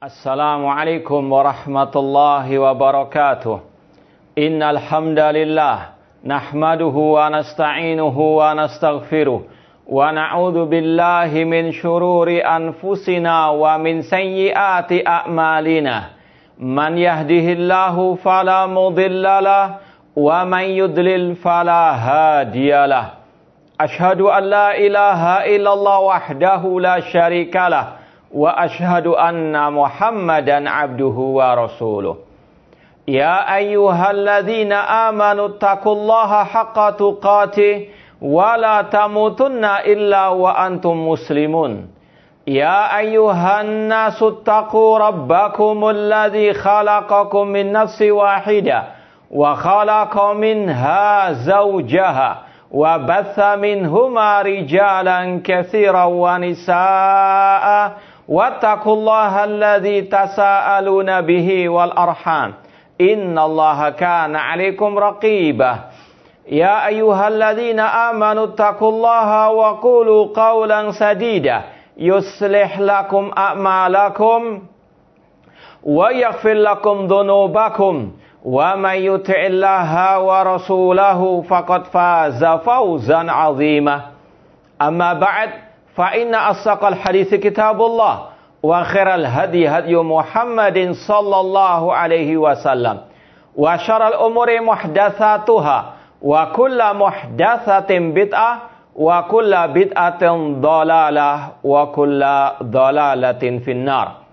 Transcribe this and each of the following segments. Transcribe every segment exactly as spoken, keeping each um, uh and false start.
Assalamualaikum warahmatullahi wabarakatuh. Innal hamdalillah nahmaduhu wa nasta'inuhu wa nastaghfiruh wa na'udzu billahi min shururi anfusina wa min sayyiati a'malina. Man yahdihillahu fala mudhillalah wa man yudlil fala hadiyalah. Ashhadu an la ilaha illallah wahdahu la syarikalah wa ashhadu anna Muhammadan abduhu wa rasuluh. Ya ayyuhalladzina amanu taqullaha haqqa tuqatih wa la tamutunna illa wa antum muslimun. Ya ayyuhan nasu taqu rabbakumul ladzi khalaqakum min nafsin wahidah wa khalaqa minha zawjaha wa batha minhuma rijalan katsiran wa nisaa'a wattaqullaha alladzi tasaaluna bihi wal arham innallaha kana 'alaikum raqibah. Ya ayyuhalladzina amanu taqullaha wa qulu qawlan sadida yuslih lakum a'malakum wa yaghfir lakum dhunubakum wa may yuti'illaha wa rasulahu faqad faza fawzan 'azima. Amma ba'd, fa inna asdaqal hadithi kitabullah wa khairal hadi hadyu Muhammadin sallallahu alaihi wasallam wa syarrul umuri muhdatsatuha wa kullu muhdatsatin bid'ah wa kullu bid'atin dhalalah wa kullu dhalalatin finnar.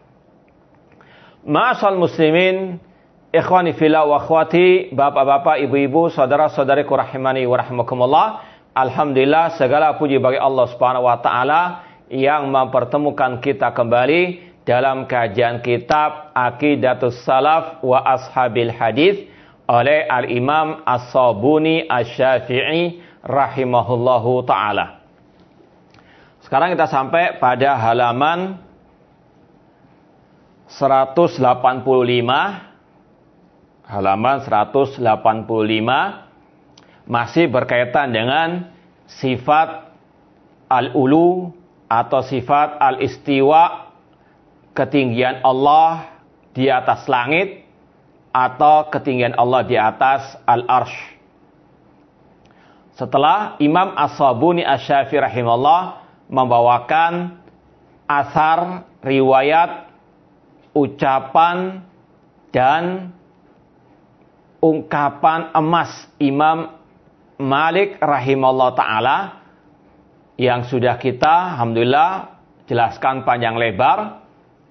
Ma'asal muslimin, ikhwani fillah wa akhwati, bapak-bapak, ibu-ibu, saudara-saudariku rahimani wa rahimakumullah. Alhamdulillah, segala puji bagi Allah Subhanahu wa taala yang mempertemukan kita kembali dalam kajian kitab Aqidatus Salaf wa Ashabil Hadis oleh Al-Imam As-Sabuni Asy-Syafi'i rahimahullahu taala. Sekarang kita sampai pada halaman seratus delapan puluh lima. Halaman seratus delapan puluh lima masih berkaitan dengan sifat al-ulu atau sifat al-istiwa, ketinggian Allah di atas langit atau ketinggian Allah di atas al-arsh. Setelah Imam As-Sabuni Asy-Syafi'i rahimahullah membawakan asar, riwayat, ucapan dan ungkapan emas Imam Malik rahimahullah ta'ala yang sudah kita alhamdulillah jelaskan panjang lebar.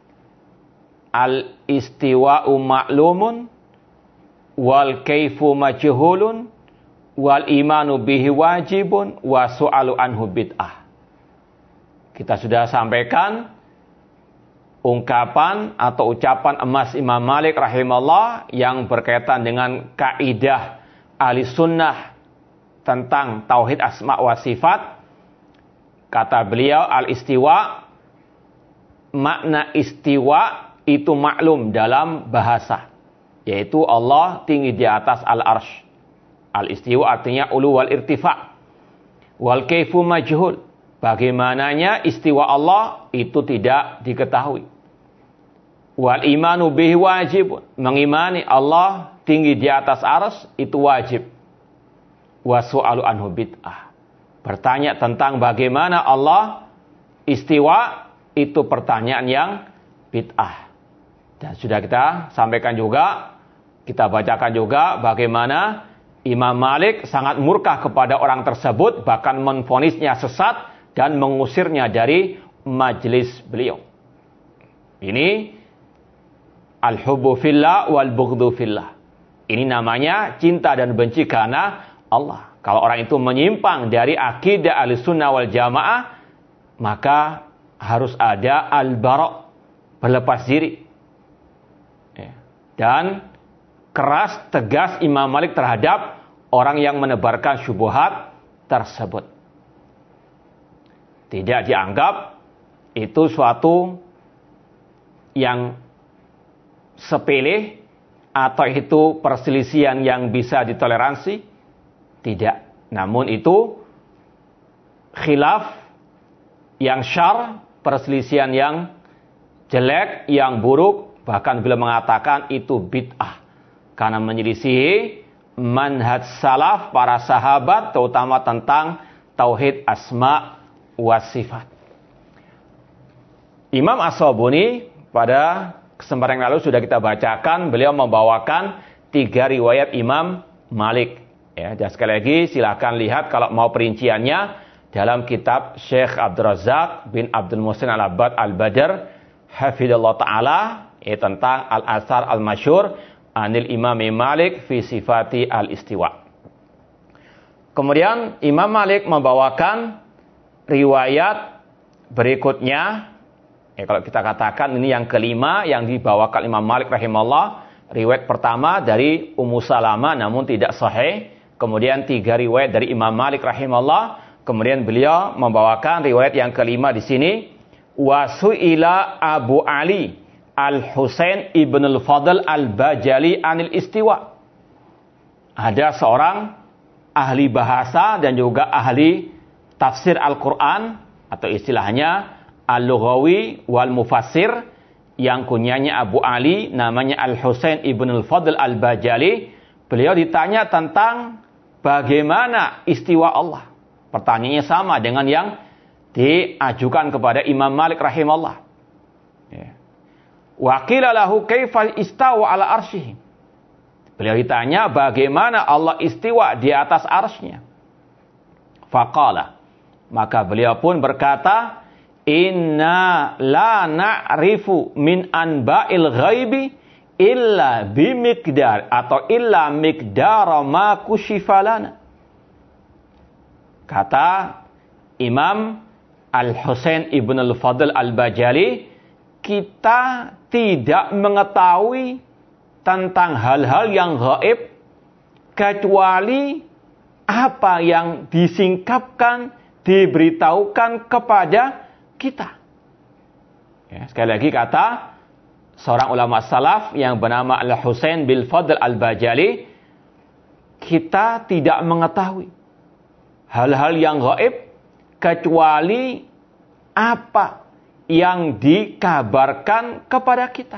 Al-istiwa'u ma'lumun wal kaifu majhulun wal imanu bihi wajibun wa su'alu anhu bid'ah. Kita sudah sampaikan ungkapan atau ucapan emas Imam Malik rahimahullah yang berkaitan dengan kaidah ahli sunnah tentang tauhid asma wa sifat. Kata beliau, al-istiwa, makna istiwa itu maklum dalam bahasa, yaitu Allah tinggi di atas al-arsh. Al-istiwa artinya ulu wal irtifa. Wal kaifu majhul, bagaimananya istiwa Allah itu tidak diketahui. Wal imanu bihi wajib, mengimani Allah tinggi di atas arsy itu wajib. Wa su'alu anhu bid'ah, bertanya tentang bagaimana Allah istiwa itu pertanyaan yang bid'ah. Dan sudah kita sampaikan juga, kita bacakan juga bagaimana Imam Malik sangat murka kepada orang tersebut, bahkan menvonisnya sesat dan mengusirnya dari majelis beliau. Ini al-hubbu fillah wal bughdhu fillah. Ini namanya cinta dan benci karena Allah. Kalau orang itu menyimpang dari akidah Ahlussunnah wal Jamaah, maka harus ada al-bara', berlepas diri. Dan keras, tegas Imam Malik terhadap orang yang menebarkan syubhat tersebut. Tidak dianggap itu suatu yang sepele atau itu perselisihan yang bisa ditoleransi. Tidak. Namun itu khilaf yang syar, perselisihan yang jelek, yang buruk, bahkan beliau mengatakan itu bid'ah. Karena menyelisihi manhaj salaf, para sahabat, terutama tentang tauhid asma wa sifat. Imam As-Sabuni pada kesempatan yang lalu sudah kita bacakan, beliau membawakan tiga riwayat Imam Malik. Ya, dan sekali lagi silakan lihat kalau mau perinciannya dalam kitab Syekh Abdul Razak bin Abdul Muhsin Al-Abbad Al-Badr hafidhallahu ta'ala, ya, tentang Al-Asar Al-Masyhur Anil Imam Malik fi Sifati Al-Istiwa. Kemudian Imam Malik membawakan riwayat berikutnya, ya, kalau kita katakan ini yang kelima yang dibawakan Imam Malik rahimahullah. Riwayat pertama dari Ummu Salamah namun tidak sahih. Kemudian tiga riwayat dari Imam Malik rahimahullah. Kemudian beliau membawakan riwayat yang kelima di sini, wasu'ila Abu Ali Al-Husain ibn al-Fadl al-Bajali anil istiwa. Ada seorang ahli bahasa dan juga ahli tafsir Al-Quran, atau istilahnya al-lughawi wal mufassir, yang kunyanya Abu Ali, namanya Al-Husain ibn al-Fadl al-Bajali. Beliau ditanya tentang bagaimana istiwa Allah. Pertanyaannya sama dengan yang diajukan kepada Imam Malik rahimahullah. Ya. Wa qila lahu kaifa istawa ala arsyihi. Beliau ditanya bagaimana Allah istiwa di atas arsy-Nya. Faqala, maka beliau pun berkata, inna la na'rifu min anba'il ghaibi illa bimiqdar, atau illa miqdara ma kushifalana. Kata Imam Al-Husain ibn al-Fadl al-Bajali, kita tidak mengetahui tentang hal-hal yang gaib kecuali apa yang disingkapkan, diberitahukan kepada kita. Ya, sekali lagi kata seorang ulama salaf yang bernama Al-Husain bin Fadl al-Bajali, kita tidak mengetahui hal-hal yang gaib kecuali apa yang dikabarkan kepada kita.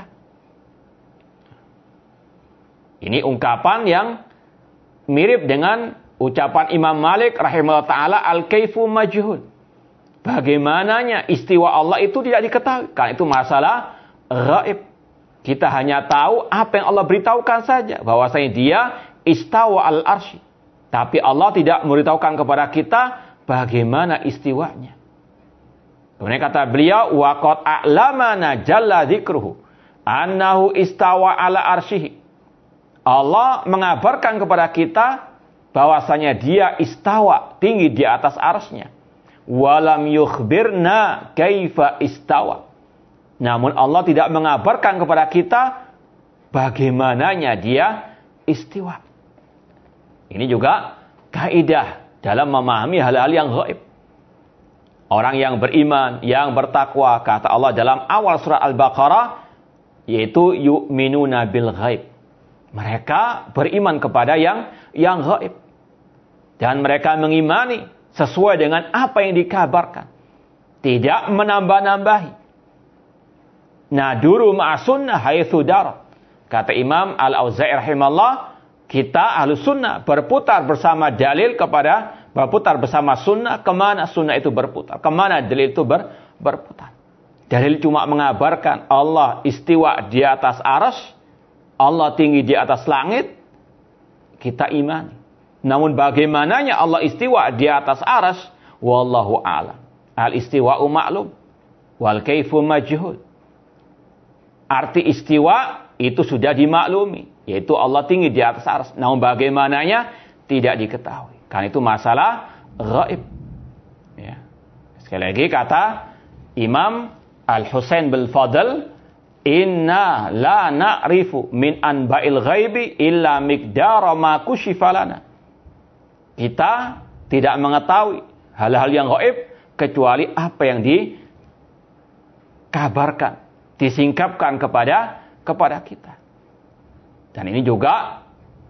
Ini ungkapan yang mirip dengan ucapan Imam Malik rahimahullah ta'ala, al-kaifu majhul. Bagaimananya istiwa Allah itu tidak diketahui. Karena itu masalah gaib. Kita hanya tahu apa yang Allah beritahukan saja, bahwasanya Dia istawa al-arsy. Tapi Allah tidak memberitahukan kepada kita bagaimana istiwanya. Kemudian kata beliau, wa qad a'lamana jalla dzikruhu annahu istawa ala arsyihi. Allah mengabarkan kepada kita bahwasanya Dia istawa, tinggi di atas arsy-Nya. Walam yukhbirna kaifa istawa. Namun Allah tidak mengabarkan kepada kita bagaimananya Dia istiwa. Ini juga kaidah dalam memahami hal-hal yang gaib. Orang yang beriman, yang bertakwa, kata Allah dalam awal surah Al-Baqarah, yaitu yu'minuna bil ghaib. Mereka beriman kepada yang yang gaib. Dan mereka mengimani sesuai dengan apa yang dikabarkan. Tidak menambah-nambahi. Naduru ma'asunnah haitsu darat. Kata Imam Al-Auza'i rahimahullah, kita Ahlus Sunnah berputar bersama dalil kepada, berputar bersama sunnah, kemana sunnah itu berputar, kemana dalil itu ber, berputar. Dalil cuma mengabarkan Allah istiwa di atas arsy, Allah tinggi di atas langit, kita imani. Namun bagaimananya Allah istiwa di atas arsy, wallahu a'lam. Al-istiwa'u ma'lum, wal kaifu majhul. Arti istiwa itu sudah dimaklumi, yaitu Allah tinggi di atas arsy. Namun bagaimananya tidak diketahui. Karena itu masalah gaib. Ya. Sekali lagi kata Imam Al-Husain bin Fadl, inna la na'rifu min anba'il ghaibi illa miqdara ma kushifalana. Kita tidak mengetahui hal-hal yang gaib kecuali apa yang dikabarkan, disingkapkan kepada kepada kita. Dan ini juga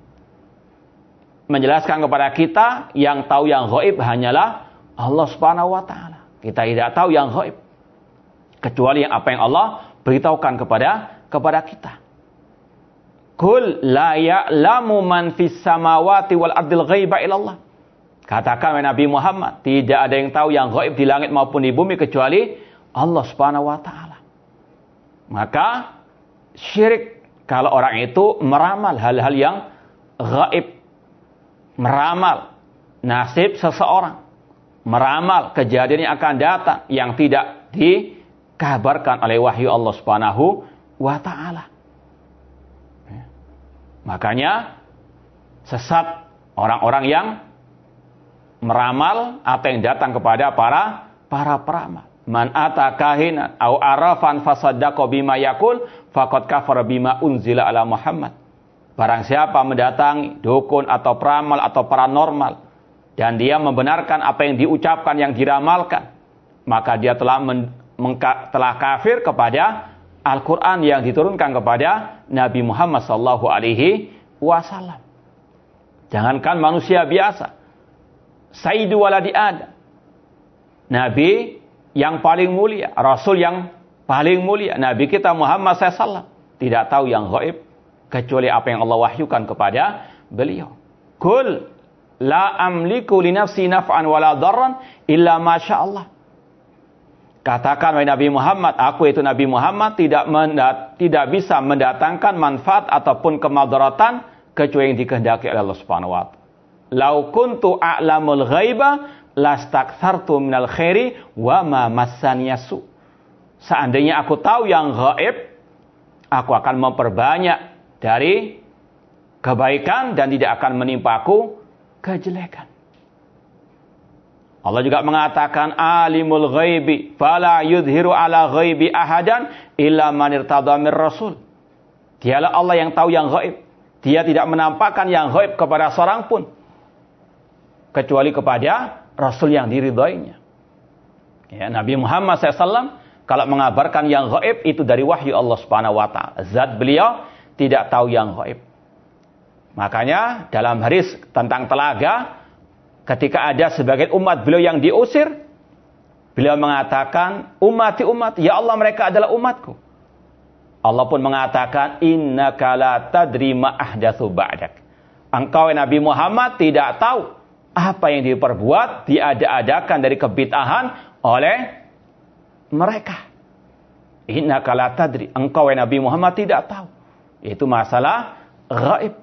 menjelaskan kepada kita yang tahu yang gaib hanyalah Allah Subhanahu wa taala. Kita tidak tahu yang gaib kecuali yang apa yang Allah beritahukan kepada kepada kita. Qul la ya'lamu man fis samawati wal ardil ghaiba illallah. Katakan wahai Nabi Muhammad, tidak ada yang tahu yang gaib di langit maupun di bumi kecuali Allah Subhanahu wa taala. Maka syirik kalau orang itu meramal hal-hal yang gaib, meramal nasib seseorang, meramal kejadian yang akan datang yang tidak dikabarkan oleh wahyu Allah Subhanahu wa taala. Makanya sesat orang-orang yang meramal apa yang datang kepada para para peramal. Man ata kahinan au arafan fasaddaqa bima yaqul faqad kafara bima unzila ala Muhammad. Barang siapa mendatangi dukun atau peramal atau paranormal dan dia membenarkan apa yang diucapkan, yang diramalkan, maka dia telah men, mengka, telah kafir kepada Al-Qur'an yang diturunkan kepada Nabi Muhammad sallallahu alaihi wasallam. Jangankan manusia biasa, Sayyidu waladi Adam, Nabi yang paling mulia, Rasul yang paling mulia, Nabi kita Muhammad sallallahu alaihi wasallam tidak tahu yang gaib kecuali apa yang Allah wahyukan kepada beliau. Qul la amliku li nafsi naf'an wala darran illa ma sya Allah. Katakan wahai Nabi Muhammad, aku itu Nabi Muhammad tidak mendat, tidak bisa mendatangkan manfaat ataupun kemadaratan kecuali yang dikehendaki oleh Allah Subhanahu wa taala. Lau kuntu a'lamul ghaiba lastakthartu minal khairi wa ma massaniyasu. Seandainya aku tahu yang gaib, aku akan memperbanyak dari kebaikan dan tidak akan menimpaku kejelekan. Allah juga mengatakan alimul ghaibi fala yudhiru ala ghaibi ahadan illa man irtada mir rasul. Dialah Allah yang tahu yang gaib. Dia tidak menampakkan yang gaib kepada seorang pun kecuali kepada Rasul yang diridhoinya. Ya, Nabi Muhammad sallallahu alaihi wasallam kalau mengabarkan yang gaib itu dari wahyu Allah Subhanahu wa taala. Zat beliau tidak tahu yang gaib. Makanya dalam hadis tentang telaga, ketika ada sebagian umat beliau yang diusir, beliau mengatakan, umati umat, ya Allah mereka adalah umatku. Allah pun mengatakan, innaka la tadri ma ahdatsu ba'dak. Engkau Nabi Muhammad tidak tahu apa yang diperbuat, diada-adakan dari kebid'ahan oleh mereka. Innaka la tadri. Engkau Nabi Muhammad tidak tahu. Itu masalah gaib.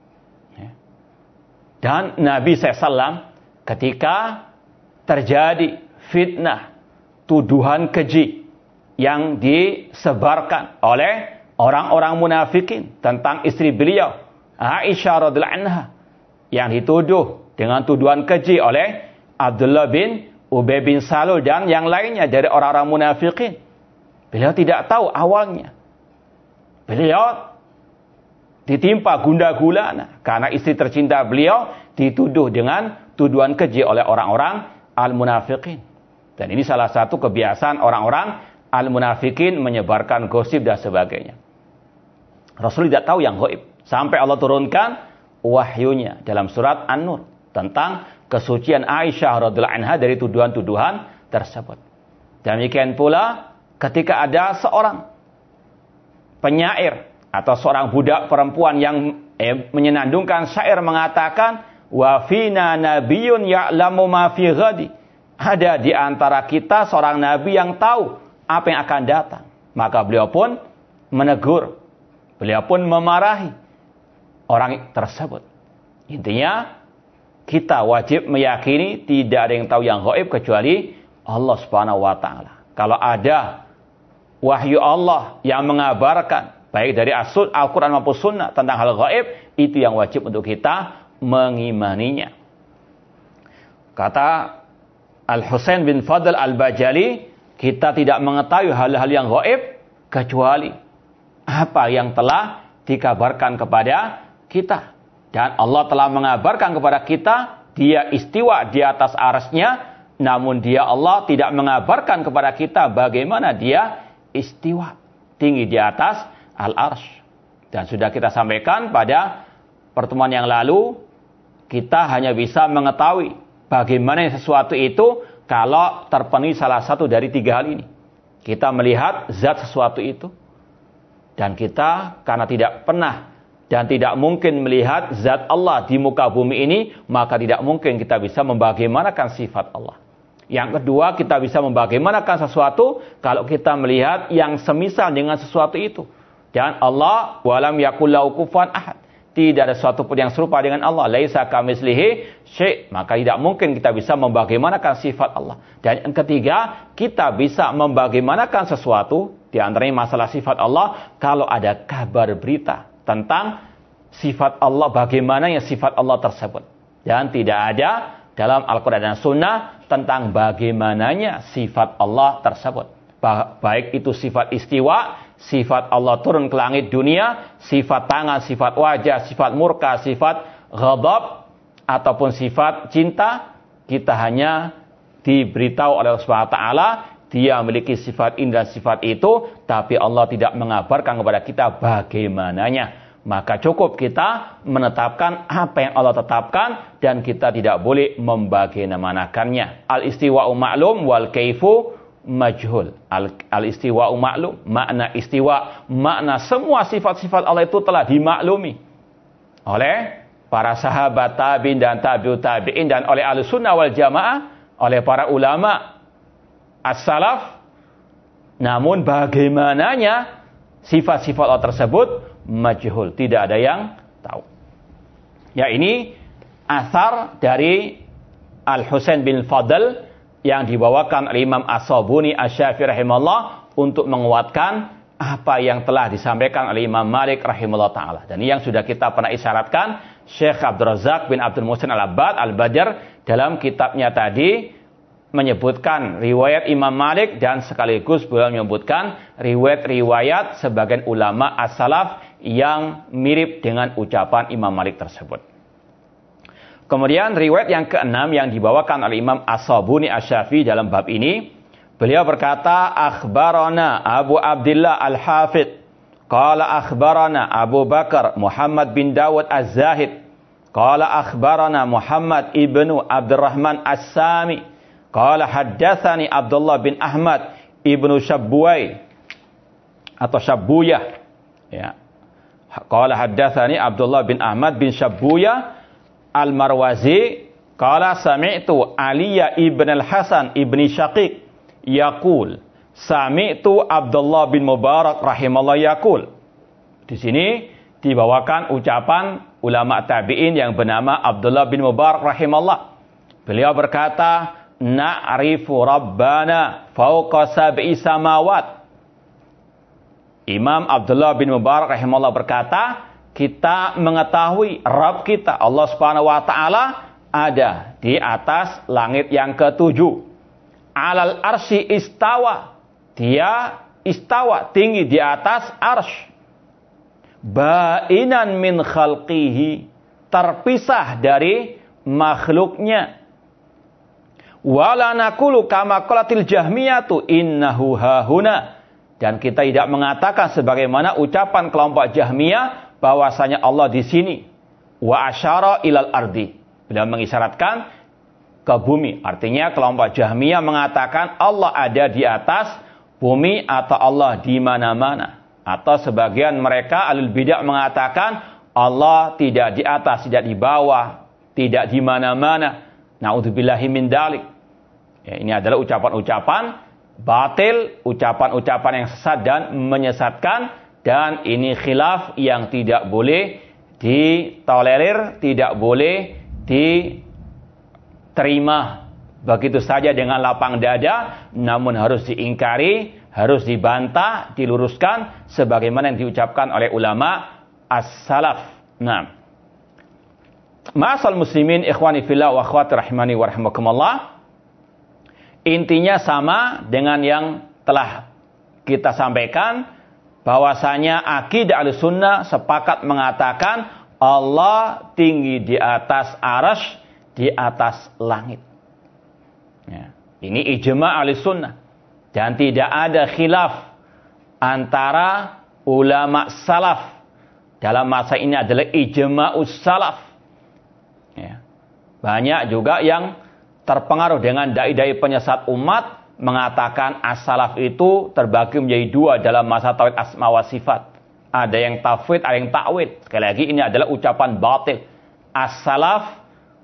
Dan Nabi sallallahu alaihi wasallam ketika terjadi fitnah, tuduhan keji yang disebarkan oleh orang-orang munafikin tentang istri beliau, Aisyah radhiyallahu anha, yang dituduh dengan tuduhan keji oleh Abdullah bin Ubay bin Salul dan yang lainnya dari orang-orang munafikin. Beliau tidak tahu awalnya. Beliau ditimpa gundah gulana karena istri tercinta beliau dituduh dengan tuduhan keji oleh orang-orang al-munafikin. Dan ini salah satu kebiasaan orang-orang al-munafikin menyebarkan gosip dan sebagainya. Rasul tidak tahu yang gaib sampai Allah turunkan wahyunya dalam surat An-Nur tentang kesucian Aisyah radhiyallahu anha dari tuduhan-tuduhan tersebut. Demikian pula ketika ada seorang penyair atau seorang budak perempuan yang eh, menyenandungkan syair mengatakan, wa fina nabiyyun ya'lamu ma fi ghadi. Ada di antara kita seorang nabi yang tahu apa yang akan datang. Maka beliau pun menegur, beliau pun memarahi orang tersebut. Intinya kita wajib meyakini tidak ada yang tahu yang gaib kecuali Allah Subhanahu wa taala. Kalau ada wahyu Allah yang mengabarkan baik dari Al-Quran maupun Sunnah tentang hal gaib, itu yang wajib untuk kita mengimaninya. Kata Al-Husain bin Fadl Al-Bajali, kita tidak mengetahui hal-hal yang gaib kecuali apa yang telah dikabarkan kepada kita. Dan Allah telah mengabarkan kepada kita, dia istiwa di atas arsy-Nya, namun dia Allah tidak mengabarkan kepada kita bagaimana dia istiwa tinggi di atas Al-Arsy. Dan sudah kita sampaikan pada pertemuan yang lalu, kita hanya bisa mengetahui bagaimana sesuatu itu kalau terpenuhi salah satu dari tiga hal ini. Kita melihat zat sesuatu itu. Dan kita karena tidak pernah dan tidak mungkin melihat zat Allah di muka bumi ini, maka tidak mungkin kita bisa membagaimanakan sifat Allah. Yang kedua, kita bisa membagaimanakan sesuatu kalau kita melihat yang semisal dengan sesuatu itu. Dan Allah, walam yakul lahu kufuwan ahad. Tidak ada sesuatu pun yang serupa dengan Allah. Laisa kamitslihi syai'. Maka tidak mungkin kita bisa membagaimanakan sifat Allah. Dan yang ketiga, kita bisa membagaimanakan sesuatu, di antaranya masalah sifat Allah, kalau ada kabar berita tentang sifat Allah, bagaimana yang sifat Allah tersebut. Dan tidak ada dalam Al-Quran dan Sunnah tentang bagaimananya sifat Allah tersebut. Baik itu sifat istiwa, sifat Allah turun ke langit dunia, sifat tangan, sifat wajah, sifat murka, sifat ghadab, ataupun sifat cinta, kita hanya diberitahu oleh Allah subhanahu wa taala dia memiliki sifat ini dan sifat itu, tapi Allah tidak mengabarkan kepada kita bagaimananya. Maka cukup kita menetapkan apa yang Allah tetapkan dan kita tidak boleh membagaimanakannya. Al-istiwa'u ma'lum wal kaifu majhul. Al-istiwa'u ma'lum, makna istiwa, makna semua sifat-sifat Allah itu telah dimaklumi oleh para sahabat tabi'in dan tabi'ut tabi'in dan oleh Ahlussunnah wal Jamaah, oleh para ulama as-salaf. Namun bagaimananya sifat-sifat Allah tersebut majhul, tidak ada yang tahu. Ya, ini asar dari Al-Husain bin Fadl yang dibawakan oleh Imam As-Sabuni Asy-Syafi'i rahimahullah untuk menguatkan apa yang telah disampaikan oleh Imam Malik rahimahullah taala. Dan ini yang sudah kita pernah isyaratkan, Syekh Abdul Razak bin Abdul Muhsin Al-Abbad Al-Badr dalam kitabnya tadi menyebutkan riwayat Imam Malik dan sekaligus beliau menyebutkan riwayat-riwayat sebagian ulama as-salaf yang mirip dengan ucapan Imam Malik tersebut. Kemudian riwayat yang keenam yang dibawakan oleh Imam As-Sabuni Asy-Syafi'i dalam bab ini, beliau berkata, akhbarana Abu Abdullah Al-Hafidh qala akhbarana Abu Bakar Muhammad bin Dawud Az-Zahid qala akhbarana Muhammad ibnu Abdurrahman As-Sami qala haddatsani Abdullah bin Ahmad ibnu Syabbuai atau Shabbuyah, ya. Qala haddatsani Abdullah bin Ahmad bin Shabbuyah Al-Marwazi qala sami'tu Aliya ibn al-Hasan ibn Syaqiq yaqul sami'tu Abdullah bin Mubarak rahimallahu yaqul. Di sini dibawakan ucapan ulama tabi'in yang bernama Abdullah bin Mubarak rahimallah. Beliau berkata, na'rifu rabbana fawqa sab'i samawat. Imam Abdullah bin Mubarak rahimahullah berkata, kita mengetahui Rabb kita Allah Subhanahu wa taala ada di atas langit yang ketujuh. Alal arsy istawa. Dia istawa, tinggi di atas arsy. Ba'inan min khalqihi, terpisah dari makhluknya. Wala naqulu kama qalatil jahmiyatu innahu hahuna. Dan kita tidak mengatakan sebagaimana ucapan kelompok Jahmiyah bahwasanya Allah di sini. Wa asyara ilal ardi. Beliau mengisyaratkan ke bumi. Artinya kelompok Jahmiyah mengatakan Allah ada di atas bumi atau Allah di mana-mana. Atau sebagian mereka alul bidah mengatakan Allah tidak di atas, tidak di bawah, tidak di mana-mana. Na'udzubillahi min dzalik. Ya, ini adalah ucapan-ucapan batil, ucapan-ucapan yang sesat dan menyesatkan, dan ini khilaf yang tidak boleh ditolerir, tidak boleh diterima begitu saja dengan lapang dada, namun harus diingkari, harus dibantah, diluruskan sebagaimana yang diucapkan oleh ulama as-salaf. Nah, ma'asal muslimin ikhwani fillah wa akhwati rahimani wa rahimakumullah. Intinya sama dengan yang telah kita sampaikan, bahwasanya akidah Ahlussunnah sepakat mengatakan Allah tinggi di atas arasy, di atas langit. Ya, ini ijma' Ahlussunnah dan tidak ada khilaf antara ulama salaf dalam masa ini, adalah ijma'us salaf. Ya. Banyak juga yang terpengaruh dengan dai-dai penyesat umat mengatakan as-salaf itu terbagi menjadi dua dalam masa tauhid asma wa sifat. Ada yang tafwid, ada yang takwid. Sekali lagi ini adalah ucapan batil. As-salaf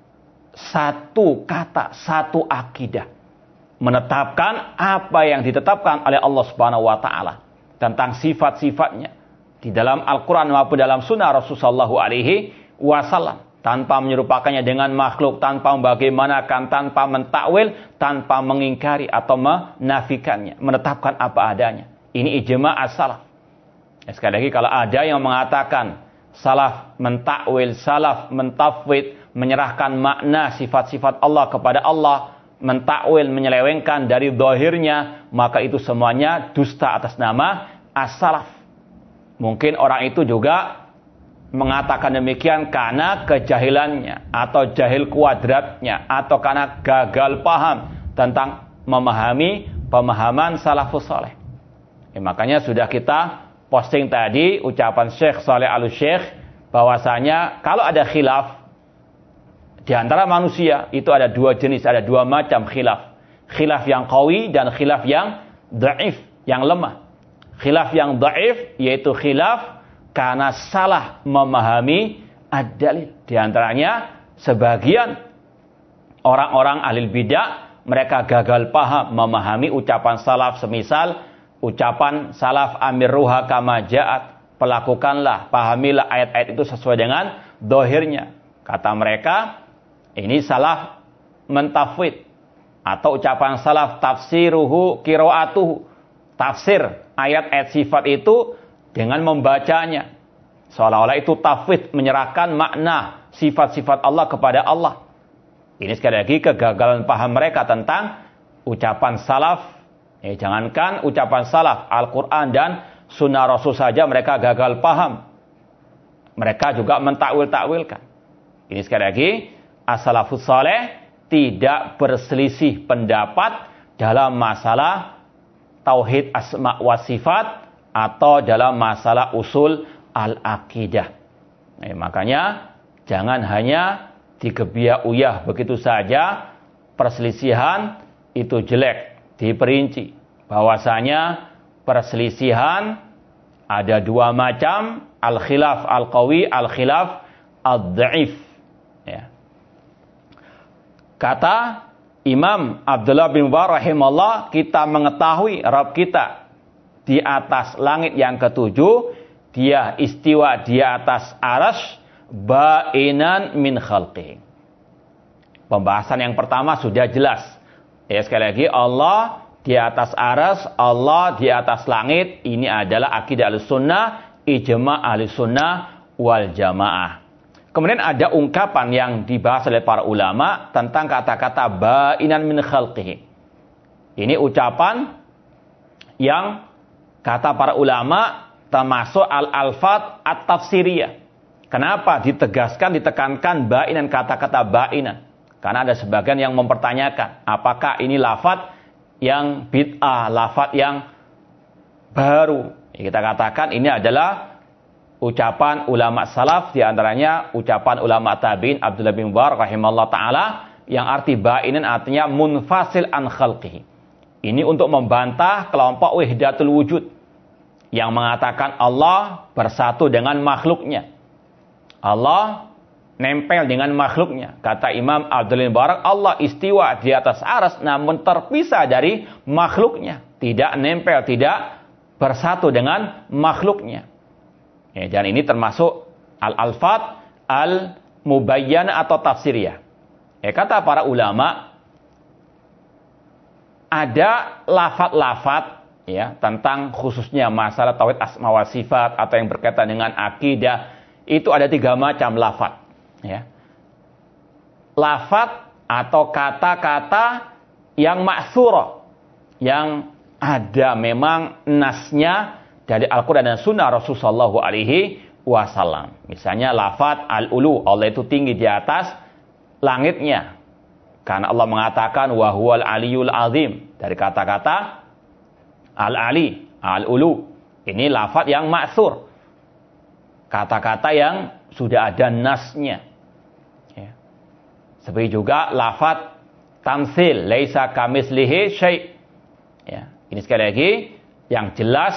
satu kata, satu akidah. Menetapkan apa yang ditetapkan oleh Allah Subhanahu wa taala tentang sifat-sifatnya di dalam Al-Qur'an maupun dalam sunnah Rasulullah sallallahu alaihi wasallam, tanpa menyerupakannya dengan makhluk, tanpa membagaimanakan, tanpa mentakwil, tanpa mengingkari atau menafikannya, menetapkan apa adanya. Ini ijma' as-salaf. Ya, sekali lagi kalau ada yang mengatakan salaf mentakwil, salaf mentafwid, menyerahkan makna sifat-sifat Allah kepada Allah, mentakwil, menyelewengkan dari zahirnya, maka itu semuanya dusta atas nama as-salaf. Mungkin orang itu juga mengatakan demikian karena kejahilannya atau jahil kuadratnya atau karena gagal paham tentang memahami pemahaman salafus saleh. Ya, makanya sudah kita posting tadi ucapan Syekh Shalih Al-Syekh bahwasanya kalau ada khilaf di antara manusia itu ada dua jenis, ada dua macam khilaf. Khilaf yang qawi dan khilaf yang dhaif, yang lemah. Khilaf yang dhaif yaitu khilaf karena salah memahami ad-dalil. Di antaranya sebagian orang-orang ahli bidah, mereka gagal paham memahami ucapan salaf, semisal ucapan salaf amirruha kama ja'at, pelakukanlah, pahamilah ayat-ayat itu sesuai dengan zahirnya. Kata mereka, ini salaf mentafwid, atau ucapan salaf tafsiruhu qiraatuhu, tafsir ayat-ayat sifat itu dengan membacanya, seolah-olah itu tafwid, menyerahkan makna sifat-sifat Allah kepada Allah. Ini sekali lagi kegagalan paham mereka tentang ucapan salaf. Eh, jangankan ucapan salaf, Al-Quran dan sunnah Rasul saja mereka gagal paham. Mereka juga mentakwil-takwilkan. Ini sekali lagi, as-salafus saleh tidak berselisih pendapat dalam masalah tauhid asma wa sifat atau dalam masalah usul al-aqidah. Eh, makanya jangan hanya digebiah-uyah begitu saja, perselisihan itu jelek. Diperinci bahwasanya perselisihan ada dua macam, al-khilaf al-qawi, al-khilaf al-dhaif. Ya. Kata Imam Abdullah bin Mubarak rahimahullah, kita mengetahui Rabb kita di atas langit yang ketujuh, dia istiwa di atas arasy, ba'inan min khalqihi. Pembahasan yang pertama sudah jelas. Ya, sekali lagi, Allah di atas aras, Allah di atas langit. Ini adalah akidah Ahlussunnah, ijma' Ahlussunnah wal Jamaah. Kemudian ada ungkapan yang dibahas oleh para ulama tentang kata-kata ba'inan min khalqihi. Ini ucapan yang kata para ulama termasuk al-alfat at-tafsiriyah. Kenapa ditegaskan, ditekankan ba'inan, kata-kata ba'inan? Karena ada sebagian yang mempertanyakan, apakah ini lafaz yang bid'ah, lafaz yang baru. Ya, kita katakan ini adalah ucapan ulama salaf, di antaranya ucapan ulama tabi'in Abdullah bin Mubarak rahimahullah ta'ala, yang arti ba'inan artinya munfasil an khalqihi. Ini untuk membantah kelompok wahdatul wujud yang mengatakan Allah bersatu dengan makhluknya. Allah nempel dengan makhluknya. Kata Imam Abdul Mubarak, Allah istiwa di atas aras namun terpisah dari makhluknya. Tidak nempel, tidak bersatu dengan makhluknya. Ya, dan ini termasuk al-alfat al-mubayyan atau tafsiriyah. Ya, kata para ulama, ada lafat-lafat ya tentang khususnya masalah tauhid asma wa sifat atau yang berkaitan dengan akidah, itu ada tiga macam lafat. Ya. Lafat atau kata-kata yang ma'thura, yang ada memang nasnya dari Al-Quran dan Sunnah Rasulullah sallallahu alaihi wasallam. Misalnya lafat al-ulu, Allah itu tinggi di atas langitnya. Karena Allah mengatakan wa huwal aliyul azim, dari kata-kata al-ali, al-ulu. Ini lafat yang ma'thur. Kata-kata yang sudah ada nasnya. Seperti juga lafaz tamtsil, laisa kamislihi syai'. Ini sekali lagi yang jelas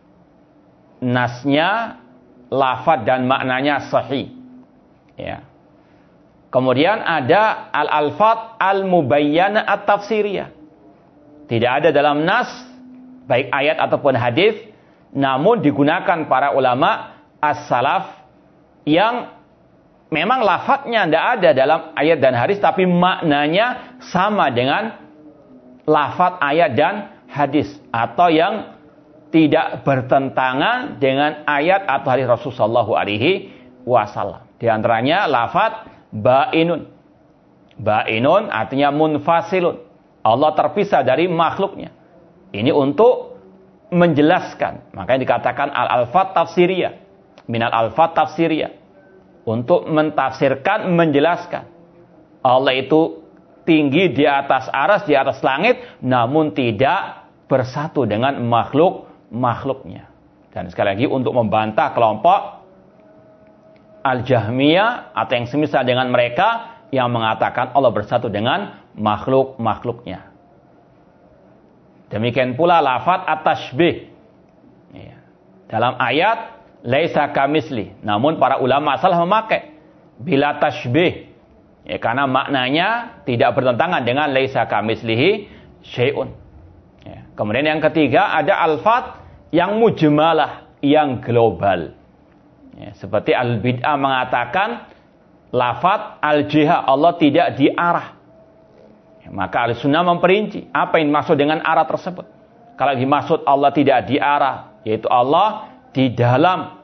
nasnya, lafaz dan maknanya sahih. Ya. Kemudian ada al-alfaz al-mubayyana at-tafsiriyah. Tidak ada dalam nas, baik ayat ataupun hadis, namun digunakan para ulama as-salaf yang memang lafadznya tidak ada dalam ayat dan hadis, tapi maknanya sama dengan lafadz ayat dan hadis, atau yang tidak bertentangan dengan ayat atau hadis Rasulullah shallallahu alaihi wasallam. Di antaranya lafadz ba'inun. Ba'inun artinya munfasilun. Allah terpisah dari makhluknya. Ini untuk menjelaskan. Makanya dikatakan al-alfaz tafsiriyah. Minal alfaz tafsiriyah. Untuk mentafsirkan, menjelaskan. Allah itu tinggi di atas aras, di atas langit, namun tidak bersatu dengan makhluk-makhluknya. Dan sekali lagi untuk membantah kelompok Al-Jahmiyah atau yang semisal dengan mereka yang mengatakan Allah bersatu dengan makhluk-makhluknya. Demikian pula lafaz at-tashbih. Ya. Dalam ayat laisa kamisli, namun para ulama salah memakai bila tashbih. Ya, karena maknanya tidak bertentangan dengan laisa kamislihi syai'un. Ya. Kemudian yang ketiga ada alfaz yang mujmalah, yang global. Ya, seperti al-bid'ah mengatakan lafaz al-jihah, Allah tidak diarah. Ya, maka al-sunnah memperinci apa yang dimaksud dengan arah tersebut. Kalau dimaksud Allah tidak diarah, yaitu Allah di dalam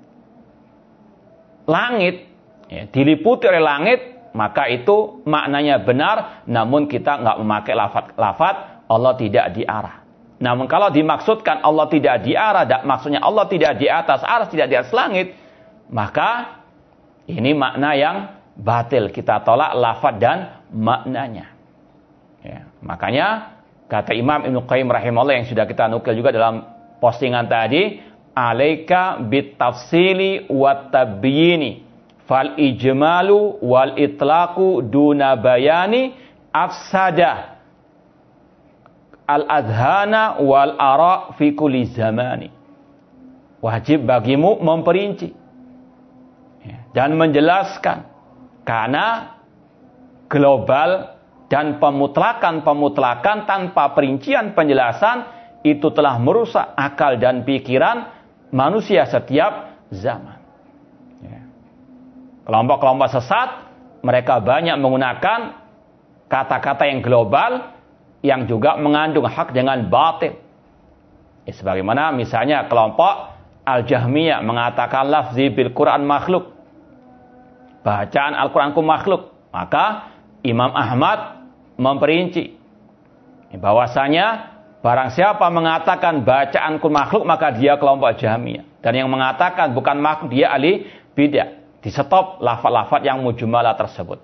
langit, ya, diliputi oleh langit, maka itu maknanya benar, namun kita nggak memakai lafaz Allah tidak diarah. Namun kalau dimaksudkan Allah tidak diarah, maksudnya Allah tidak di atas aras, tidak di atas langit, maka ini makna yang batil. Kita tolak lafaz dan maknanya. Ya, makanya kata Imam Ibnu Qayyim rahimahullah yang sudah kita nukil juga dalam postingan tadi, alaika bit tafsili wat tabyini fal ijmalu wal itlaqu duna bayani afsada al adhana wal ara fi kulli zamani. Wajib bagimu memperinci dan menjelaskan, karena global dan pemutlakan-pemutlakan tanpa perincian penjelasan itu telah merusak akal dan pikiran manusia setiap zaman. Kelompok-kelompok sesat, mereka banyak menggunakan kata-kata yang global yang juga mengandung hak dengan batil. Ya, sebagaimana misalnya kelompok Al-Jahmiyah mengatakan lafzi bil Quran makhluk. Bacaan Al-Quranku makhluk. Maka Imam Ahmad memperinci bahwasanya barang siapa mengatakan bacaanku makhluk, maka dia kelompok Jahmiyah. Dan yang mengatakan bukan makhluk, dia ahli bidah. Di stop lafaz-lafaz yang mujmalah tersebut.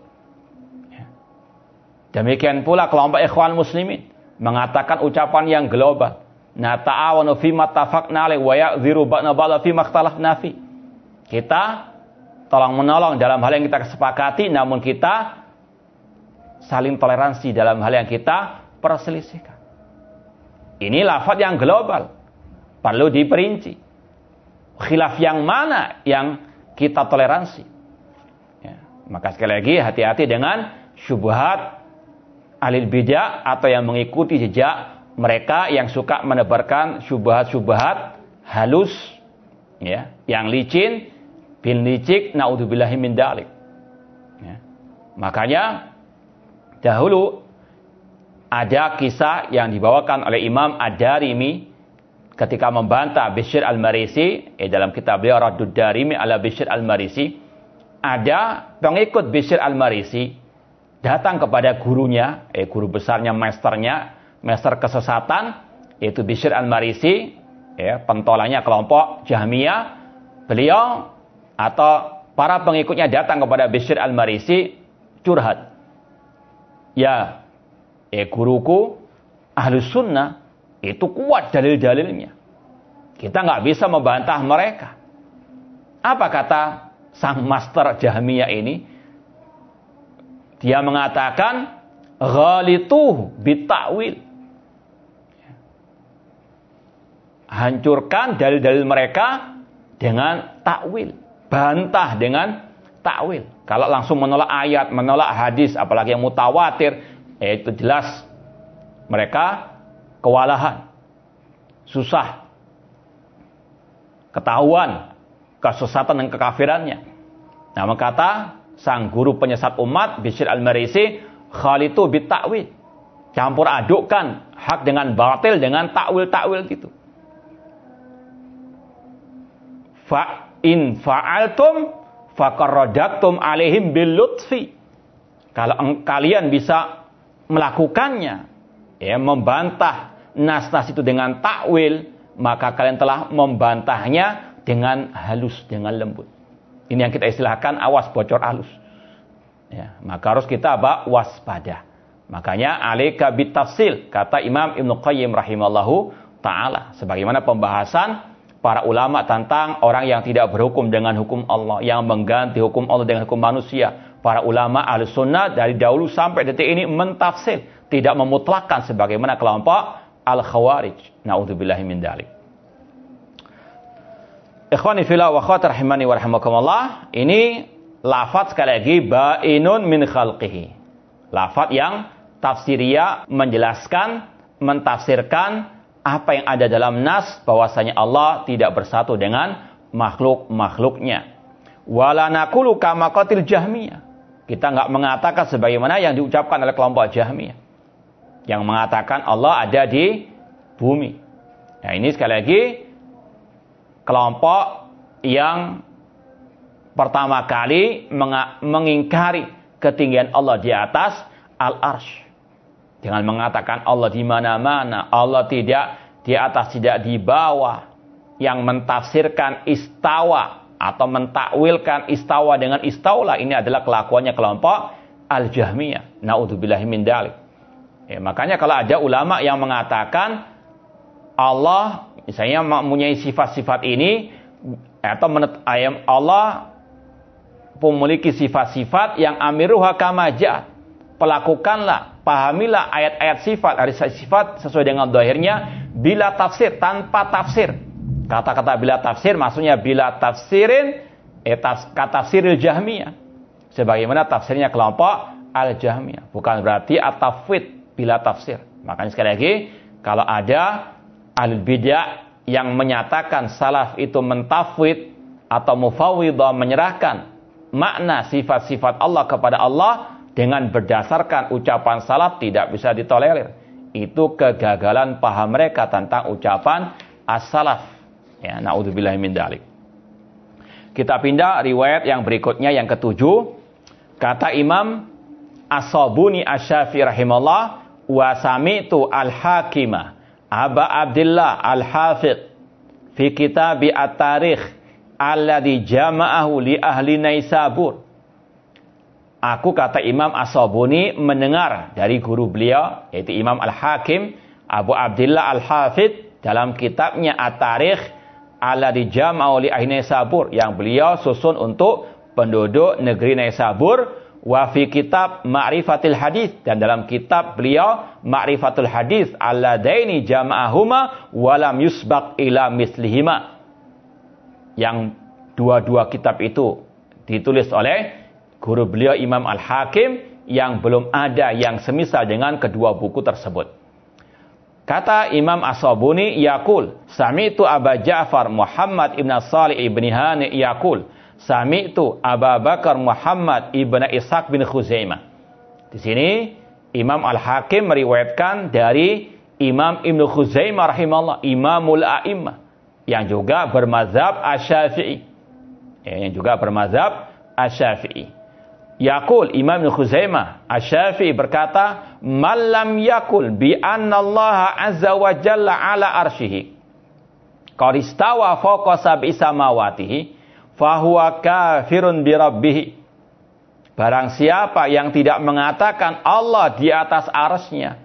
Demikian pula kelompok Ikhwan Muslimin mengatakan ucapan yang global. Na ta'awanu fima tafaqna alaihi wa ya'dhiru ba'na ba'dha fima ikhtalafna fi. Kita tolong menolong dalam hal yang kita kesepakati, namun kita saling toleransi dalam hal yang kita perselisihkan. Ini lafaz yang global, perlu diperinci. Khilaf yang mana yang kita toleransi? Ya, maka sekali lagi hati-hati dengan syubhat ahli bidah atau yang mengikuti jejak mereka yang suka menebarkan syubhat-syubhat halus, ya, yang licin, bin licik, naudzubillahi min dzalik. Ya. Makanya dahulu ada kisah yang dibawakan oleh Imam Ad-Darimi ketika membantah Bishr al-Marisi, eh, dalam kitab beliau Raddud Darimi ala Bishr al-Marisi. Ada pengikut Bishr al-Marisi datang kepada gurunya, eh, guru besarnya, masternya, master kesesatan, yaitu Bishr al-Marisi, ya, pentolannya kelompok Jahmiyah. Beliau atau para pengikutnya datang kepada Bishr al-Marisi curhat. Ya, eh guruku Ahlus Sunnah itu kuat dalil-dalilnya. Kita nggak bisa membantah mereka. Apa kata sang master Jahmiyah ini? Dia mengatakan ghalituh bita'wil. hancurkan dalil-dalil mereka dengan takwil, bantah dengan takwil. Kalau langsung menolak ayat, menolak hadis, apalagi yang mutawatir, eh, itu jelas mereka kewalahan, susah, ketahuan kesesatan dan kekafirannya. Nah, kata sang guru penyesat umat Bishr al-Marisi, khalitu bit takwil, campur adukkan hak dengan batil dengan takwil-takwil gitu. Fa in fa'altum faqarradtum alaihim bil lutfi. Kalau kalian bisa melakukannya, ya, membantah nas-nas itu dengan takwil, maka kalian telah membantahnya dengan halus, dengan lembut. Ini yang kita istilahkan awas bocor halus. Ya, maka harus kita apa? Waspada. Makanya alaika bitafsil, kata Imam Ibnu Qayyim rahimallahu taala, sebagaimana pembahasan para ulama tentang orang yang tidak berhukum dengan hukum Allah, yang mengganti hukum Allah dengan hukum manusia. Para ulama ahli sunnah dari dahulu sampai detik ini mentafsir, tidak memutlakkan sebagaimana kelompok al-khawarij. Na'udzubillahi min dzalik. Ikhwani fillah wa akhwati rahimani wa rahimakumullah, ini lafaz sekali lagi ba'inun min khalqihi. Lafaz yang tafsiriyah menjelaskan, mentafsirkan apa yang ada dalam nas, bahwasanya Allah tidak bersatu dengan makhluk-makhluknya. Wala naqulu kama qatil Jahmiyah. Kita enggak mengatakan sebagaimana yang diucapkan oleh kelompok Jahmiyah, yang mengatakan Allah ada di bumi. Nah, ini sekali lagi kelompok yang pertama kali mengingkari ketinggian Allah di atas al-arsy. Dengan mengatakan Allah di mana-mana, Allah tidak di atas, tidak di bawah. Yang mentafsirkan istawa atau mentakwilkan istawa dengan istaula, ini adalah kelakuannya kelompok al-Jahmiyah. Na'udzubillahi min dzalik. Ya, makanya kalau ada ulama yang mengatakan Allah misalnya mempunyai sifat-sifat ini, atau ayam Allah memiliki sifat-sifat yang amiruha kama ja'at, pelakukanlah, pahamilah ayat-ayat sifat, ada sifat sesuai dengan zahirnya, bila tafsir, tanpa tafsir. Kata-kata bila tafsir maksudnya bila tafsirin, eh, tafs, katafsiril Jahmiyah, sebagaimana tafsirnya kelompok al-Jahmiyah. Bukan berarti at-tafwid bila tafsir. Makanya sekali lagi, kalau ada al-bid'ah yang menyatakan salaf itu mentafwid atau mufawwidah, menyerahkan makna sifat-sifat Allah kepada Allah dengan berdasarkan ucapan salaf, tidak bisa ditolerir. Itu kegagalan paham mereka tentang ucapan as-salaf. Ya, na'udzubillahi min dzalik. Kita pindah riwayat yang berikutnya, yang ketujuh. Kata Imam As-Sabuni Asy-Syafi'i rahimahullah, wa sami'tu al-Hakimah Aba Abdillah al-Hafidh fi kitabi at-Tarikh alladhi jama'ahu li ahli Naisabur. Aku, kata Imam As-Sabuni, mendengar dari guru beliau, yaitu Imam Al-Hakim Abu Abdillah Al-Hafidh, dalam kitabnya At-Tarikh alladhi jama'ahu li ahli Naisabur, yang beliau susun untuk penduduk negeri Naisabur. Wa fi kitab Ma'rifatul Hadis, dan dalam kitab beliau Ma'rifatul Hadis alladaini jama'ahuma walam yusbaq ila mislihima, yang dua-dua kitab itu ditulis oleh guru beliau Imam Al-Hakim, yang belum ada yang semisal dengan kedua buku tersebut. Kata Imam As-Sabuni, yaqul sami'tu Aba Ja'far Muhammad ibn Salih ibn Hani yaqul sami'tu Abu Bakar Muhammad ibn Ishaq bin Khuzaimah. Di sini Imam Al-Hakim meriwayatkan dari Imam Ibnu Khuzaimah rahimahullah, Imamul A'immah, yang juga bermazhab Asy-Syafi'i. Ya, yang juga bermazhab Asy-Syafi'i. Yaqul Imam Ibnu Khuzaimah Asy-Syafi'i berkata, "Man lam yaqul bi anna Allah azza wa jalla ala arsyihi qad istawa fawqa sab'i samawatihi fahuwa kafirun bi rabbih." Barang siapa yang tidak mengatakan Allah di atas arsy-Nya,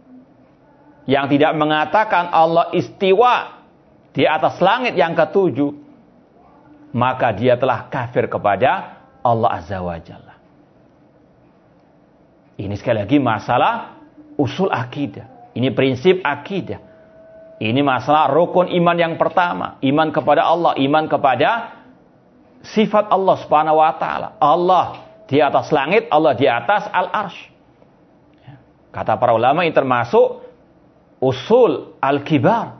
yang tidak mengatakan Allah istiwa di atas langit yang ketujuh, maka dia telah kafir kepada Allah azza wa jalla. Ini sekali lagi masalah usul akidah. Ini prinsip akidah. Ini masalah rukun iman yang pertama. Iman kepada Allah. Iman kepada sifat Allah subhanahu wa ta'ala. Allah di atas langit. Allah di atas al-arsh. Kata para ulama ini termasuk usul al-kibar.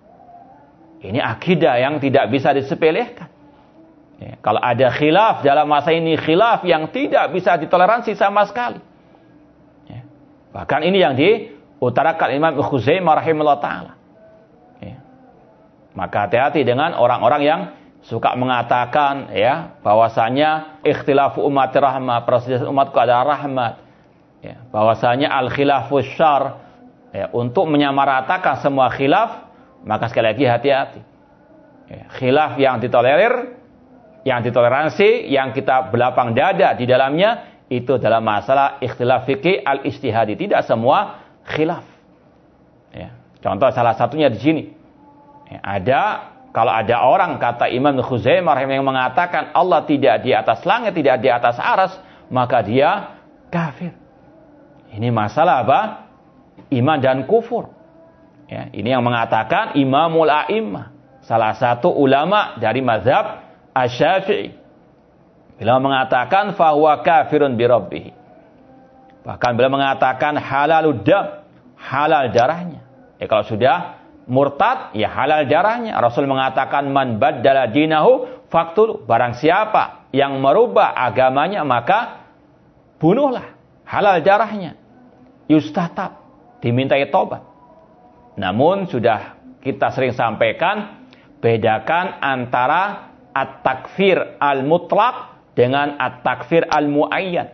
Ini akidah yang tidak bisa disepelekan. Ya, kalau ada khilaf dalam masa ini, khilaf yang tidak bisa ditoleransi sama sekali. Ya, bahkan ini yang diutarakan Imam Khuzaimah rahimahullah ta'ala. Ya, maka hati-hati dengan orang-orang yang suka mengatakan ya bahwasanya ikhtilafu umat rahmah, perselisihan umatku adalah rahmat. Ya, bahwasanya al-khilafu syarr, ya, untuk menyamaratakan semua khilaf, maka sekali lagi hati-hati. Ya, khilaf yang ditolerir, yang ditoleransi, yang kita belapang dada di dalamnya, itu dalam masalah ikhtilaf fikih al-ijtihadi. Tidak semua khilaf. Ya, contoh salah satunya di sini. Ya, ada, kalau ada orang, kata Imam Khuzaimah yang mengatakan Allah tidak di atas langit, tidak di atas aras, maka dia kafir. Ini masalah apa? Iman dan kufur. Ya, ini yang mengatakan Imamul A'immah, salah satu ulama dari mazhab Asy-Syafi'i. Beliau mengatakan fahuwa kafirun bi rabbih. Bahkan beliau mengatakan halalud dam, halal darahnya. Ya, kalau sudah murtad, ya halal darahnya. Rasul mengatakan man baddala dinahu faqtul. Barang siapa yang merubah agamanya maka bunuhlah. Halal darahnya. Yustatab, dimintai tobat. Namun sudah kita sering sampaikan, bedakan antara at-takfir al-mutlaq dengan at-takfir al-muayyan.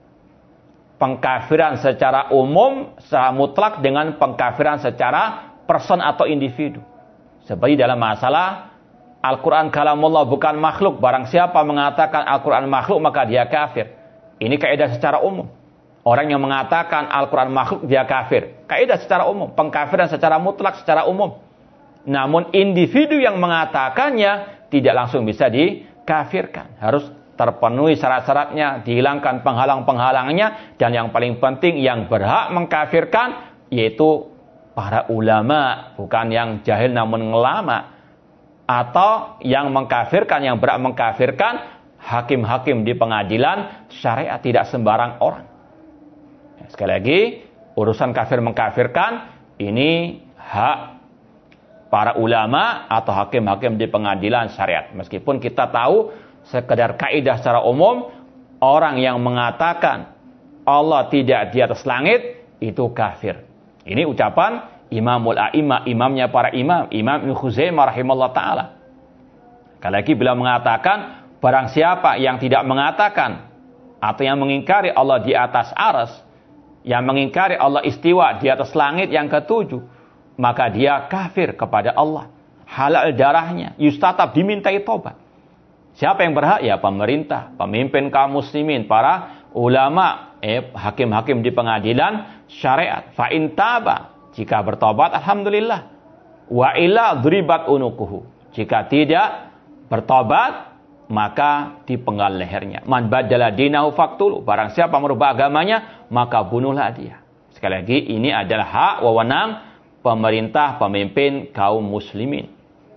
Pengkafiran secara umum, secara mutlak, dengan pengkafiran secara person atau individu. Seperti dalam masalah Al-Quran kalamullah bukan makhluk. Barang siapa mengatakan Al-Quran makhluk, maka dia kafir. Ini kaidah secara umum. Orang yang mengatakan Al-Quran makhluk, dia kafir. Kaidah secara umum. Pengkafiran secara mutlak, secara umum. Namun individu yang mengatakannya tidak langsung bisa dikafirkan. Harus terpenuhi syarat-syaratnya, dihilangkan penghalang-penghalangnya, dan yang paling penting yang berhak mengkafirkan yaitu para ulama, bukan yang jahil namun ngelama. Atau yang mengkafirkan, yang berhak mengkafirkan hakim-hakim di pengadilan syariat, tidak sembarang orang. Sekali lagi, urusan kafir mengkafirkan ini hak para ulama atau hakim-hakim di pengadilan syariat. Meskipun kita tahu sekedar kaidah secara umum, orang yang mengatakan Allah tidak di atas langit itu kafir. Ini ucapan Imamul A'imah, imamnya para imam, Imam Ibnu Khuzaimah rahimahullah ta'ala. Sekali lagi beliau mengatakan, barang siapa yang tidak mengatakan atau yang mengingkari Allah di atas aras, yang mengingkari Allah istiwa di atas langit yang ketujuh, maka dia kafir kepada Allah. Halal darahnya, yustatab, dimintai tobat. Siapa yang berhak? Ya pemerintah, pemimpin kaum muslimin, para ulama, eh, hakim-hakim di pengadilan syariat. Fa in taba, jika bertobat alhamdulillah. Wa illa duribat unukuhu. Jika tidak bertobat, maka dipenggal lehernya. Man badala dinahu faqtulu. Barang siapa merubah agamanya, maka bunuhlah dia. Sekali lagi, ini adalah hak wewenang pemerintah, pemimpin kaum muslimin.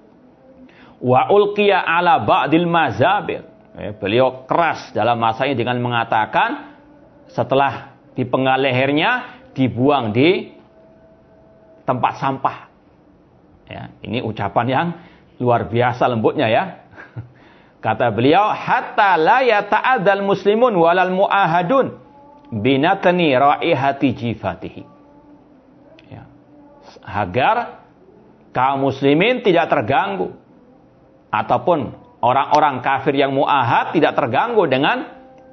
Wa ulqiya ala ba'dil mazabir. Eh, beliau keras dalam masanya dengan mengatakan setelah dipenggal lehernya, dibuang di tempat sampah. Ya, ini ucapan yang luar biasa lembutnya ya. Kata beliau, hatta la yata'adzal muslimun walal mu'ahadun binatni raihati jifatihi. Ya. Agar kaum muslimin tidak terganggu, ataupun orang-orang kafir yang mu'ahad tidak terganggu dengan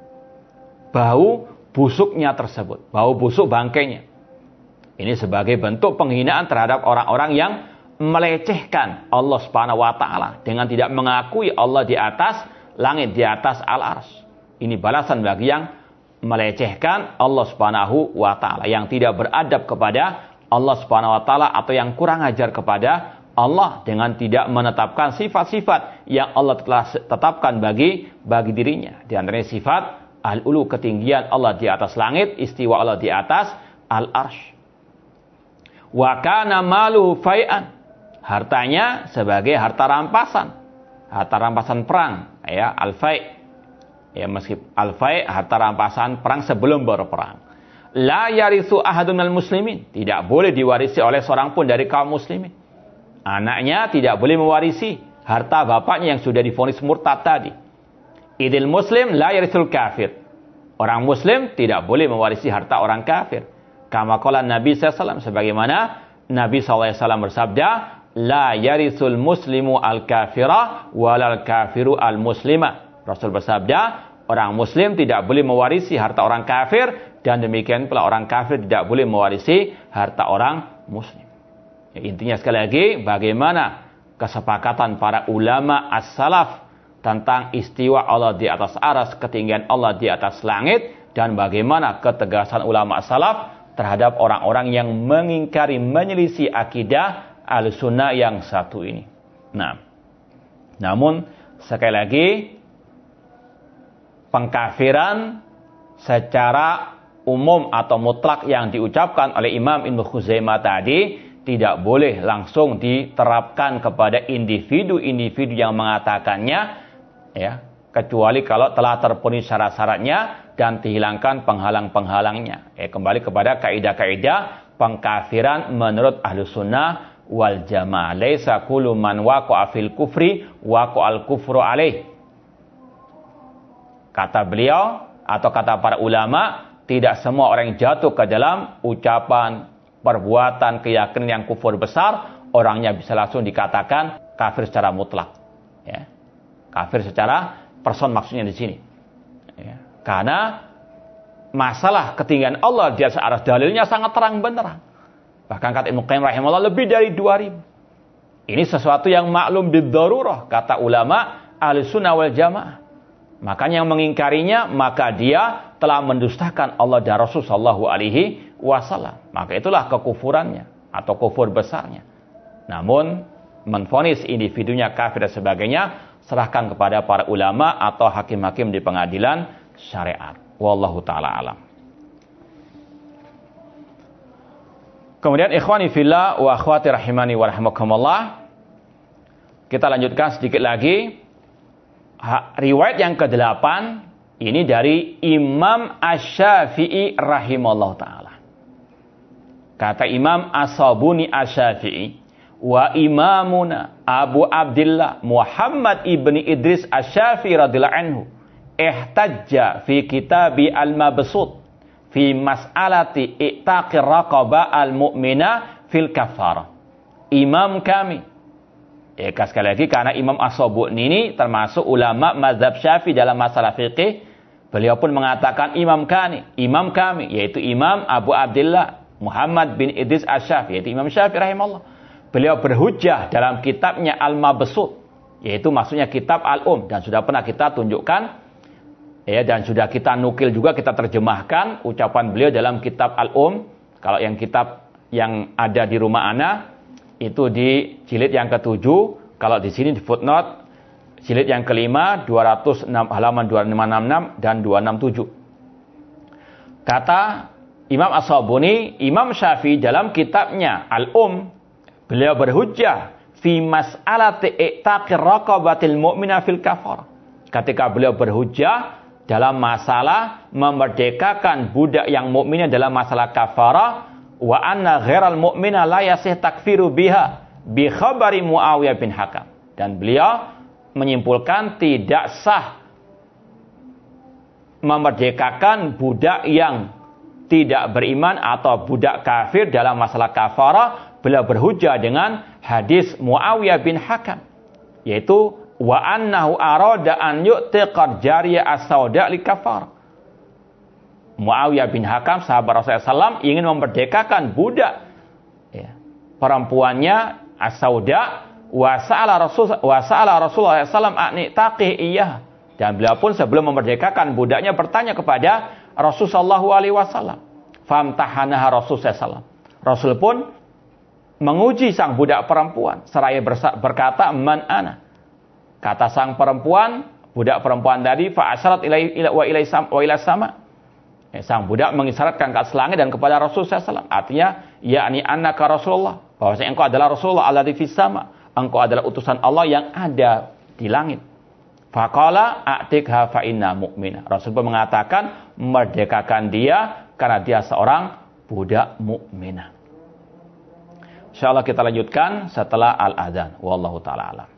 bau busuknya tersebut, bau busuk bangkainya. Ini sebagai bentuk penghinaan terhadap orang-orang yang melecehkan Allah Subhanahu wa taala dengan tidak mengakui Allah di atas langit, di atas al-arsy. Ini balasan bagi yang melecehkan Allah Subhanahu wa taala, yang tidak beradab kepada Allah Subhanahu wa taala atau yang kurang ajar kepada Allah dengan tidak menetapkan sifat-sifat yang Allah telah tetapkan bagi bagi dirinya. Di antaranya sifat al-ulu, ketinggian Allah di atas langit, istiwa Allah di atas al-arsy. Wa kana maluhu fai'an, hartanya sebagai harta rampasan, harta rampasan perang, ya, al-fai'. Ya, meski al-fai' harta rampasan perang sebelum berperang. La yarithu ahadun minal muslimin, tidak boleh diwarisi oleh seorang pun dari kaum muslimin. Anaknya tidak boleh mewarisi harta bapaknya yang sudah divonis murtad tadi. Idil muslim la yarithul kafir. Orang muslim tidak boleh mewarisi harta orang kafir. Kama qala Nabi sallallahu alaihi wasallam, sebagaimana Nabi sallallahu alaihi wasallam bersabda, la yarithul muslimu al-kafira walal kafiru al-muslima. Rasul bersabda, orang muslim tidak boleh mewarisi harta orang kafir, dan demikian pula orang kafir tidak boleh mewarisi harta orang muslim. Ya, intinya sekali lagi, bagaimana kesepakatan para ulama as-salaf tentang istiwa Allah di atas aras, ketinggian Allah di atas langit, dan bagaimana ketegasan ulama as-salaf terhadap orang-orang yang mengingkari, menyelisih akidah Ahlussunnah yang satu ini. Nah, namun sekali lagi, pengkafiran secara umum atau mutlak yang diucapkan oleh Imam Ibnu Khuzaimah tadi tidak boleh langsung diterapkan kepada individu-individu yang mengatakannya, ya, kecuali kalau telah terpenuhi syarat-syaratnya dan dihilangkan penghalang-penghalangnya. Eh, kembali kepada kaidah-kaidah pengkafiran menurut Ahlussunnah wal Jamaah. Laisa kullu man waqa'a fil kufri waqa'al kufru alaih. Kata beliau atau kata para ulama, tidak semua orang yang jatuh ke dalam ucapan, perbuatan, keyakinan yang kufur besar, orangnya bisa langsung dikatakan kafir secara mutlak. Ya. Kafir secara person maksudnya di sini. Ya. Karena masalah ketinggian Allah di atas aras, dalilnya sangat terang benderang. Bahkan kata Ibnu Qayyim rahimahullah, lebih dari dua ribu. Ini sesuatu yang maklum bid-darurah, kata ulama Ahlussunnah wal Jamaah. Makanya yang mengingkarinya, maka dia telah mendustakan Allah dan Rasul sallallahu alaihi wasallam. Maka itulah kekufurannya atau kufur besarnya. Namun menvonis individunya kafir dan sebagainya, serahkan kepada para ulama atau hakim-hakim di pengadilan syariat. Wallahu taala alam. Kemudian ikhwani fillah wa akhwati rahimani wa rahimakumullah, kita lanjutkan sedikit lagi. Riwayat yang kedelapan ini dari Imam Asy-Syafi'i rahimahullah ta'ala. Kata Imam As-Sabuni Asy-Syafi'i, wa imamuna Abu Abdillah Muhammad ibni Idris Asy-Syafi'i radhiyallahu anhu ihtajja fi kitabi al-mabsut fi mas'alati i'taqir raqaba al-mu'mina fil kafarah. Imam kami, ya, sekali lagi, karena Imam As-Sabuni ini termasuk ulama mazhab Syafi'i dalam masalah fikih, beliau pun mengatakan imam kami, imam kami, yaitu Imam Abu Abdillah Muhammad bin Idris Asy-Syafi'i, yaitu Imam Syafi'i rahimahullah. Beliau berhujjah dalam kitabnya Al-Mabsut, yaitu maksudnya kitab Al-Um, dan sudah pernah kita tunjukkan, ya, dan sudah kita nukil juga, kita terjemahkan ucapan beliau dalam kitab Al-Um. Kalau yang kitab yang ada di rumah ana itu di jilid yang ketujuh, kalau di sini di footnote jilid yang kelima, dua ratus enam, halaman dua ribu lima ratus enam puluh enam dan dua ratus enam puluh tujuh. Kata Imam As-Sabuni, Imam Syafi'i dalam kitabnya Al-Um, beliau berhujjah fi mas'alati i'taqir raqabatil mu'mina fil kafar. Ketika beliau berhujjah dalam masalah memerdekakan budak yang mukminnya dalam masalah kafarah, wa anna ghairal mu'mina la yasih takfiru biha bi khabari Muawiyah bin Hakam. Dan beliau menyimpulkan tidak sah memerdekakan budak yang tidak beriman atau budak kafir dalam masalah kafarah. Beliau berhujjah dengan hadis Muawiyah bin Hakam, yaitu wa annahu arada an yu'tiqar jariyah as-sauda li kafar. Muawiyah bin Hakam, sahabat Rasulullah shallallahu alaihi wasallam, ingin memerdekakan budak, ya, perempuannya as-sauda, wa sa'ala Rasul wa sa'ala Rasulullah shallallahu alaihi wasallam a'ni taqih iyah. Dan beliau pun sebelum memerdekakan budaknya bertanya kepada Rasul sallallahu alaihi wasallam. Famtahanaha Rasul sallallahu alaihi wasallam. Rasul pun menguji sang budak perempuan seraya berkata, man ana. Kata sang perempuan, budak perempuan tadi, fa asyarat ilai wa ilai wa ila sama. Eh, sang budak mengisyaratkan ke atas langit dan kepada Rasul sallallahu alaihi wasallam. Artinya, yakni annaka Rasulullah. Bahwasanya engkau adalah Rasulullah alladzi fis sama. Engkau adalah utusan Allah yang ada di langit. Faqala a'tikha fa inna mu'minah. Rasul pun mengatakan, merdekakan dia karena dia seorang budak mukminah. Insyaallah kita lanjutkan setelah al-adzan. Wallahu taala alam.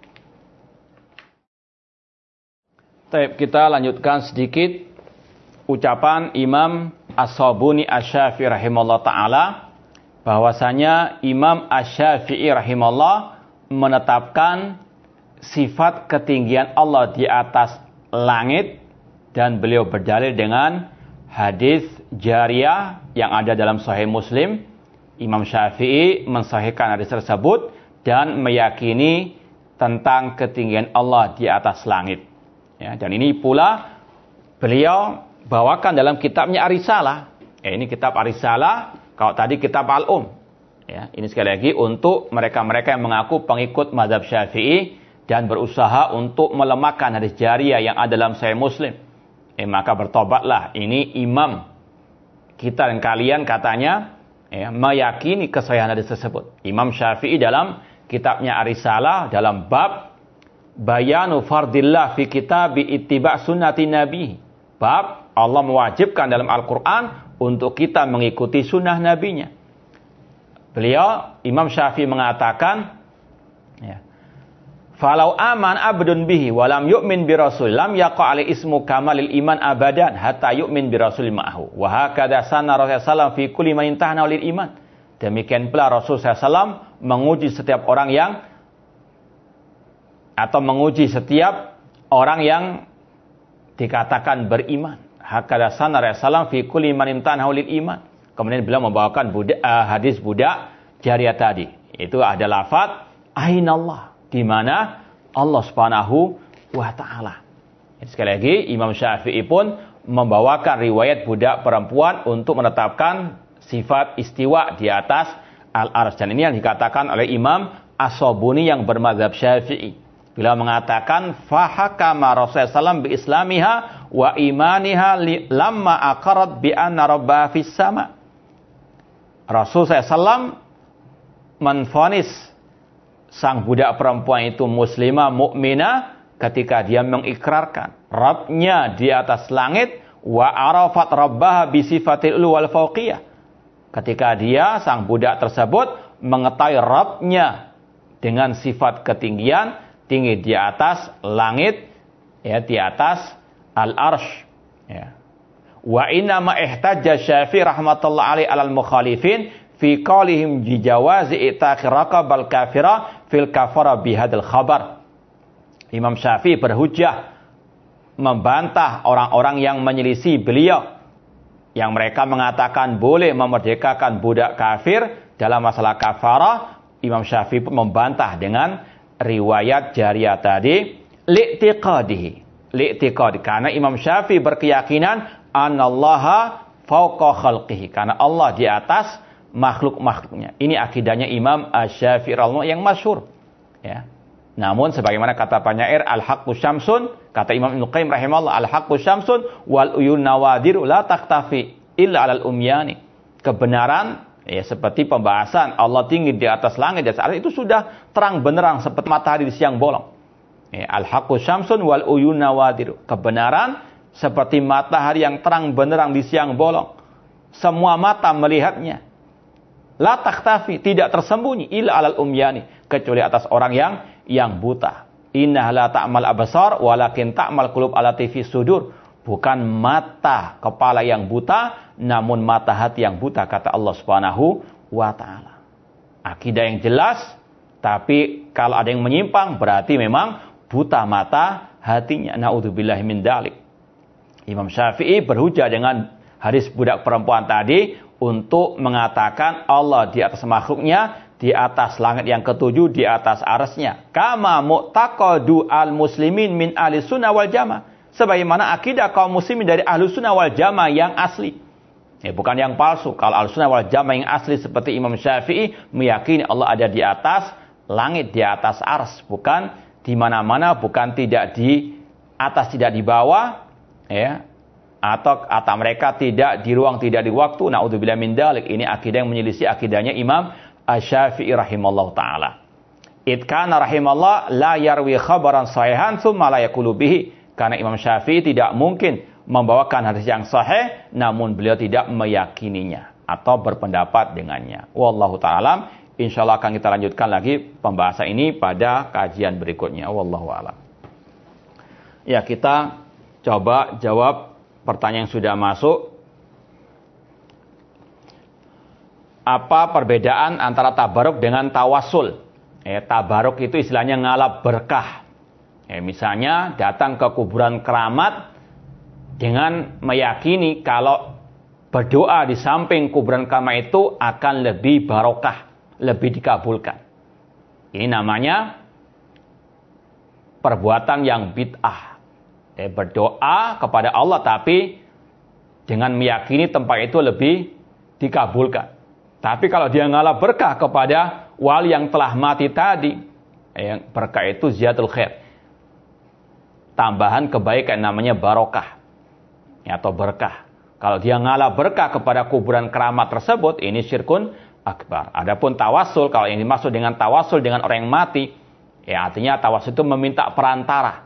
Baik, kita lanjutkan sedikit ucapan Imam As-Sabuni Asy-Syafi'i rahimahullah taala, bahwasanya Imam Asy-Syafi'i rahimahullah menetapkan sifat ketinggian Allah di atas langit, dan beliau berdalil dengan hadis jariyah yang ada dalam Sahih Muslim. Imam Syafi'i mensahihkan hadis tersebut dan meyakini tentang ketinggian Allah di atas langit. Ya, dan ini pula beliau bawakan dalam kitabnya Ar-Risalah. Ya, ini kitab Ar-Risalah, kalau tadi kitab Al-Um. Ya, ini sekali lagi untuk mereka-mereka yang mengaku pengikut mazhab Syafi'i dan berusaha untuk melemahkan hadis jariyah yang ada dalam Sahih Muslim. Eh, maka bertobatlah. Ini imam kita dan kalian katanya ya, meyakini kesahihan hadis tersebut. Imam Syafi'i dalam kitabnya Ar-Risalah dalam bab bayanu fardillah fi kitabi ittiba' sunnati nabi. Bab Allah mewajibkan dalam Al-Quran untuk kita mengikuti sunnah nabinya. Beliau Imam Syafi'i mengatakan ya, falau aman abdun bihi walam yu'min bi rasul lam yaqa ali ismu kamalil iman abadan hatta yu'min bi rasul ma'ahu wa hakadha sanna Rasulullah sallallahu alaihi wasallam fi kulli man intahana lil iman. Demikian pula Rasul sallallahu alaihi wasallam menguji setiap orang yang atau menguji setiap orang yang dikatakan beriman. Hakadha sanna Rasulullah sallallahu alaihi wasallam fi kulli man intahana lil iman. Kemudian beliau membawakan budak, uh, hadis budak jariyah tadi. Itu ada lafaz ainallah, di mana Allah Subhanahu wa taala. Sekali lagi Imam Syafi'i pun membawakan riwayat budak perempuan untuk menetapkan sifat istiwa di atas al-arsy. Dan ini yang dikatakan oleh Imam As-Sabuni yang bermadzhab Syafi'i. Beliau mengatakan fahakama Rasulullah sallallahu alaihi wasallam bi islamiha wa imaniha lamma aqarrat bi anna rabbaha fis sama. Rasul sallallahu alaihi wasallam menvonis sang budak perempuan itu muslimah mukminah ketika dia mengikrarkan Rabbnya di atas langit, wa arafat rabbaha bi sifatil ulu wal fauqiyah. Ketika dia sang budak tersebut mengetahui Rabbnya dengan sifat ketinggian, tinggi di atas langit, ya, di atas al-arsy, ya. Wa inna ma ihtajja Syafi'i rahmatullah alaihi alal mukhalifin fi qaulihim bi jawazi itaqi raqabal kafira fil kafara bihadzal khabar. Imam Syafi'i berhujjah membantah orang-orang yang menyelisih beliau, yang mereka mengatakan boleh memerdekakan budak kafir dalam masalah kafarah. Imam Syafi'i pun membantah dengan riwayat jariyah tadi li'tiqadihi, li'tiqadi, karena Imam Syafi'i berkeyakinan anallaha fauqa khalqihi, karena Allah di atas makhluk-makhluknya. Ini akidahnya Imam Asy-Syafi'i yang masyhur, ya. Namun sebagaimana kata penyair al-haqqu syamsun, kata Imam Ibnu Qayyim rahimahullah, al-haqqu syamsun wal uyun nawadiru la taktafi illa 'alal umyani. Kebenaran ya seperti pembahasan Allah tinggi di atas langit dan atas itu sudah terang benderang seperti matahari di siang bolong. Ya, al-haqqu syamsun wal uyun nawadiru. Kebenaran seperti matahari yang terang benderang di siang bolong. Semua mata melihatnya. La takhtafi, tidak tersembunyi illa 'alal umyani, kecuali atas orang yang yang buta. Innaha la ta'mal absar walakin ta'mal qulub allati fi sudur. Bukan mata kepala yang buta, namun mata hati yang buta, kata Allah Subhanahu wa taala. Akidah yang jelas, tapi kalau ada yang menyimpang berarti memang buta mata hatinya. Naudzubillahi min dzalik. Imam Syafi'i berhujjah dengan hadis budak perempuan tadi untuk mengatakan Allah di atas makhluknya, di atas langit yang ketujuh, di atas arsy-Nya. Kama mu'taqadu al-muslimin min ahli sunnah wal jamaah. Sebagaimana akidah kaum muslimin dari ahli sunnah wal jamaah yang asli. Ya, bukan yang palsu. Kalau ahli sunnah wal jamaah yang asli seperti Imam Syafi'i meyakini Allah ada di atas langit, di atas arsy, bukan di mana-mana, bukan tidak di atas, tidak di bawah, ya. atau kata mereka tidak di ruang, tidak di waktu. Na'udzubillah min dzalik. Ini akidah yang menyelisih akidahnya Imam Asy-Syafi'i rahimallahu taala. Id kana rahimallah la yarwi khabaran sahihan tsumma la yaqulu bihi. Karena Imam Syafi'i tidak mungkin membawakan hadis yang sahih namun beliau tidak meyakininya atau berpendapat dengannya. Wallahu ta'ala. Insyaallah akan kita lanjutkan lagi pembahasan ini pada kajian berikutnya. Wallahu a'lam. Ya, kita coba jawab pertanyaan yang sudah masuk. Apa perbedaan antara tabaruk dengan tawassul? Eh, tabaruk itu istilahnya ngalap berkah. Eh, misalnya datang ke kuburan keramat dengan meyakini kalau berdoa di samping kuburan keramat itu akan lebih barokah, lebih dikabulkan. Ini namanya perbuatan yang bid'ah. Eh, berdoa kepada Allah tapi dengan meyakini tempat itu lebih dikabulkan. Tapi kalau dia ngalap berkah kepada wali yang telah mati tadi, yang berkah itu ziyadul khair, tambahan kebaikan namanya barokah atau berkah. Kalau dia ngalap berkah kepada kuburan keramat tersebut, ini syirkun akbar. Adapun tawasul, kalau yang dimaksud dengan tawasul dengan orang yang mati, ya artinya tawasul itu meminta perantara.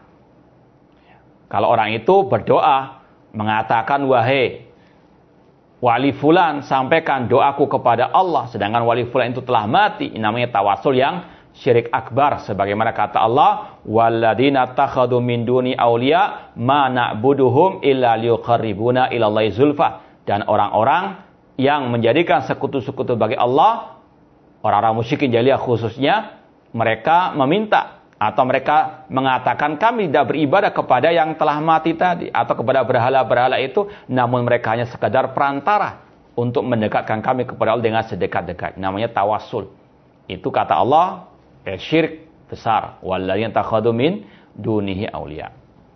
Kalau orang itu berdoa mengatakan, wahai wali fulan, sampaikan doaku kepada Allah, sedangkan wali fulan itu telah mati, ini namanya tawasul yang syirik akbar. Sebagaimana kata Allah, walladzina takhadu min duni auliya ma na'buduhum illa liqarribuna ilallahi zulfa. Dan orang-orang yang menjadikan sekutu-sekutu bagi Allah, orang-orang musyrikin jahiliyah khususnya, mereka meminta atau mereka mengatakan kami tidak beribadah kepada yang telah mati tadi atau kepada berhala-berhala itu, namun mereka hanya sekadar perantara untuk mendekatkan kami kepada Allah dengan sedekat-dekat. Namanya tawassul. Itu kata Allah, eh, syirik besar. Walladzina takhadu min dunihi auliya.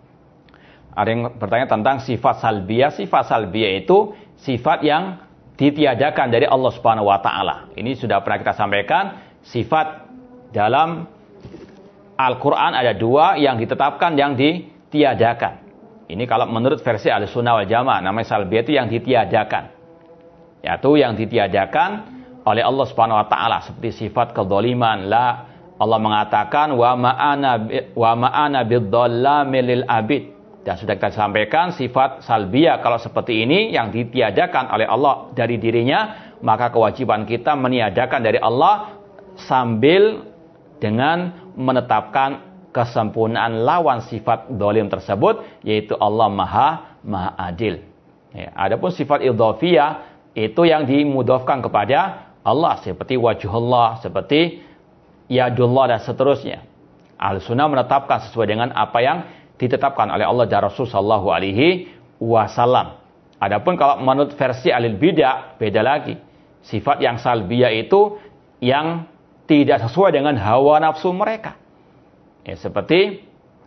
Ada yang bertanya tentang sifat salbiyah. Sifat salbiyah itu sifat yang ditiadakan dari Allah Subhanahu wa taala. Ini sudah pernah kita sampaikan. Sifat dalam Al-Quran ada dua, yang ditetapkan, yang ditiadakan. Ini kalau menurut versi Ahlussunnah wal Jamaah, namanya salbiyah itu yang ditiadakan. Yaitu yang ditiadakan oleh Allah Subhanahu wa taala, seperti sifat kedzaliman. La, Allah mengatakan wa ma'ana wa ma'ana bidzallamil lil abid. Dan sudah kita sampaikan sifat salbiyah kalau seperti ini yang ditiadakan oleh Allah dari dirinya, maka kewajiban kita meniadakan dari Allah sambil dengan menetapkan kesempurnaan lawan sifat zalim tersebut, yaitu Allah Maha Maha Adil. Ya, adapun sifat idhofiyah itu yang dimudhofkan kepada Allah, seperti wajhullah, seperti yadullah dan seterusnya. Ahlussunnah menetapkan sesuai dengan apa yang ditetapkan oleh Allah dan Rasul sallallahu alaihi wasallam. Adapun kalau menurut versi Ahlul Bidah beda lagi. Sifat yang salbiyah itu yang tidak sesuai dengan hawa nafsu mereka. Ya, seperti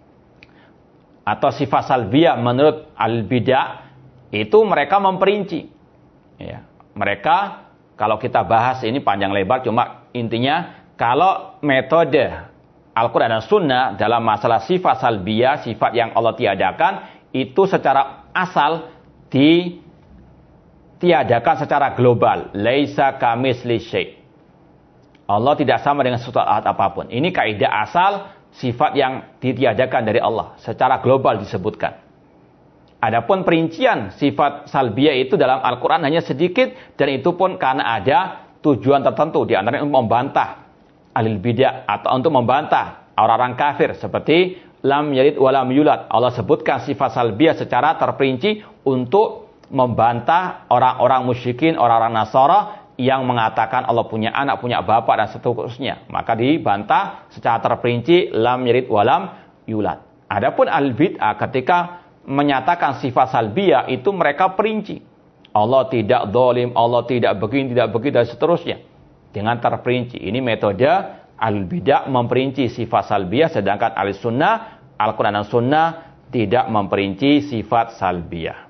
atau sifat salbiyah menurut al-bidah itu mereka memperinci. Ya, mereka kalau kita bahas ini panjang lebar, cuma intinya kalau metode Al-Quran dan Sunnah dalam masalah sifat salbiyah, sifat yang Allah tiadakan, itu secara asal ditiadakan secara global. Laisa kamisli syai'. Allah tidak sama dengan sesuatu apapun. Ini kaidah asal sifat yang ditiadakan dari Allah. Secara global disebutkan. Adapun perincian sifat salbiyah itu dalam Al-Quran hanya sedikit. Dan itu pun karena ada tujuan tertentu. Di antaranya untuk membantah ahlul bidah. Atau untuk membantah orang-orang kafir. Seperti lam yalid wa lam yulad. Allah sebutkan sifat salbiyah secara terperinci untuk membantah orang-orang musyrikin, orang-orang Nasara yang mengatakan Allah punya anak, punya bapak dan seterusnya. Maka dibantah secara terperinci lam yalid wa lam yulad. Adapun al-bid'ah ketika menyatakan sifat salbiyah itu mereka perinci. Allah tidak zalim, Allah tidak begini, tidak begitu dan seterusnya. Dengan terperinci. Ini metode al-bid'ah memperinci sifat salbiyah, sedangkan al-sunnah, Al-Quran dan Sunnah tidak memperinci sifat salbiyah.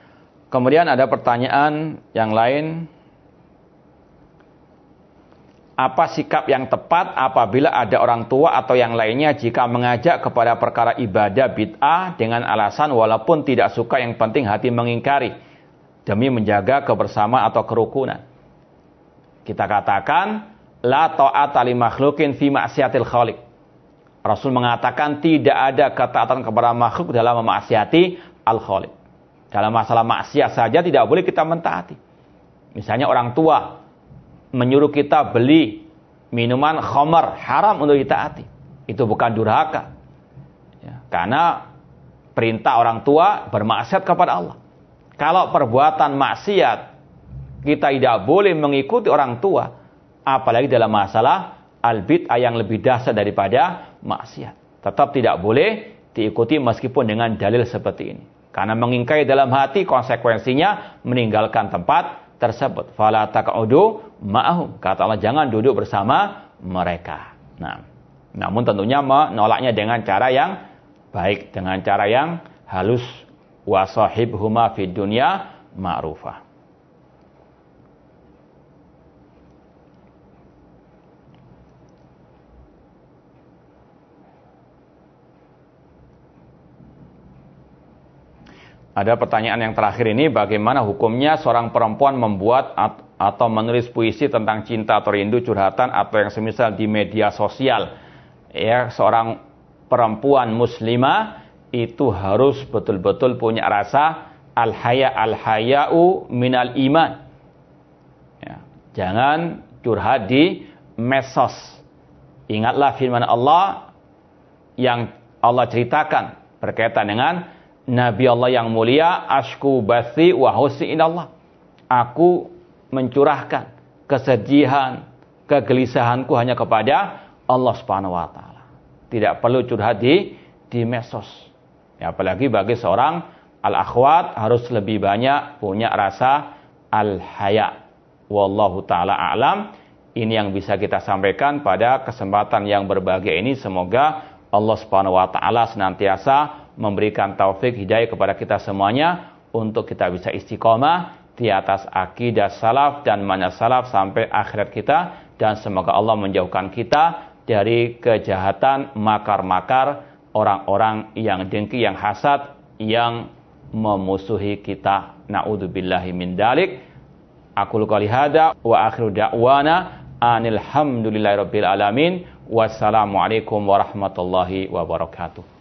Kemudian ada pertanyaan yang lain. apa sikap yang tepat apabila ada orang tua atau yang lainnya jika mengajak kepada perkara ibadah bid'ah dengan alasan walaupun tidak suka yang penting hati mengingkari demi menjaga kebersamaan atau kerukunan. Kita katakan la ta'ata li makhlukin fi ma'siyatil khaliq. Rasul mengatakan tidak ada ketaatan kepada makhluk dalam memaksiati al-khaliq. Dalam masalah maksiat saja tidak boleh kita mentaati. Misalnya orang tua menyuruh kita beli minuman khamar, haram untuk ditaati. Itu bukan durhaka. Ya, karena perintah orang tua bermaksiat kepada Allah. Kalau perbuatan maksiat kita tidak boleh mengikuti orang tua, apalagi dalam masalah al-bid'ah yang lebih dahsyat daripada maksiat. Tetap tidak boleh diikuti meskipun dengan dalil seperti ini. Karena mengingkari dalam hati konsekuensinya meninggalkan tempat tersebut. Fala taq'udu ma'ahum. Kata Allah, jangan duduk bersama mereka. Nah, namun tentunya menolaknya dengan cara yang baik, dengan cara yang halus. Wa sahibhuma fid dunya ma'rufah. Ada pertanyaan yang terakhir ini, bagaimana hukumnya seorang perempuan membuat atau menulis puisi tentang cinta atau rindu, curhatan atau yang semisal di media sosial. Ya, seorang perempuan muslimah itu harus betul-betul punya rasa al-haya al-haya'u minal iman. Ya, jangan curhat di medsos. Ingatlah firman Allah yang Allah ceritakan berkaitan dengan Nabi Allah yang mulia, ashku bathi wa husni inallah. Aku mencurahkan kesedihan, kegelisahanku hanya kepada Allah Subhanahu wa taala. Tidak perlu curhat di di medsos. Ya, apalagi bagi seorang al-akhwat harus lebih banyak punya rasa al-haya. Wallahu taala a'lam. Ini yang bisa kita sampaikan pada kesempatan yang berbahagia ini. Semoga Allah Subhanahu wa taala senantiasa memberikan taufik hidayah kepada kita semuanya untuk kita bisa istiqomah di atas akidah salaf dan manhaj salaf sampai akhirat kita, dan semoga Allah menjauhkan kita dari kejahatan makar-makar orang-orang yang dengki, yang hasad, yang memusuhi kita. Na'udzubillahi min dzalik. Aqulu qouli hadza wa akhiru da'wana anil hamdulillahi rabbil alamin. Wassalamualaikum warahmatullahi wabarakatuh.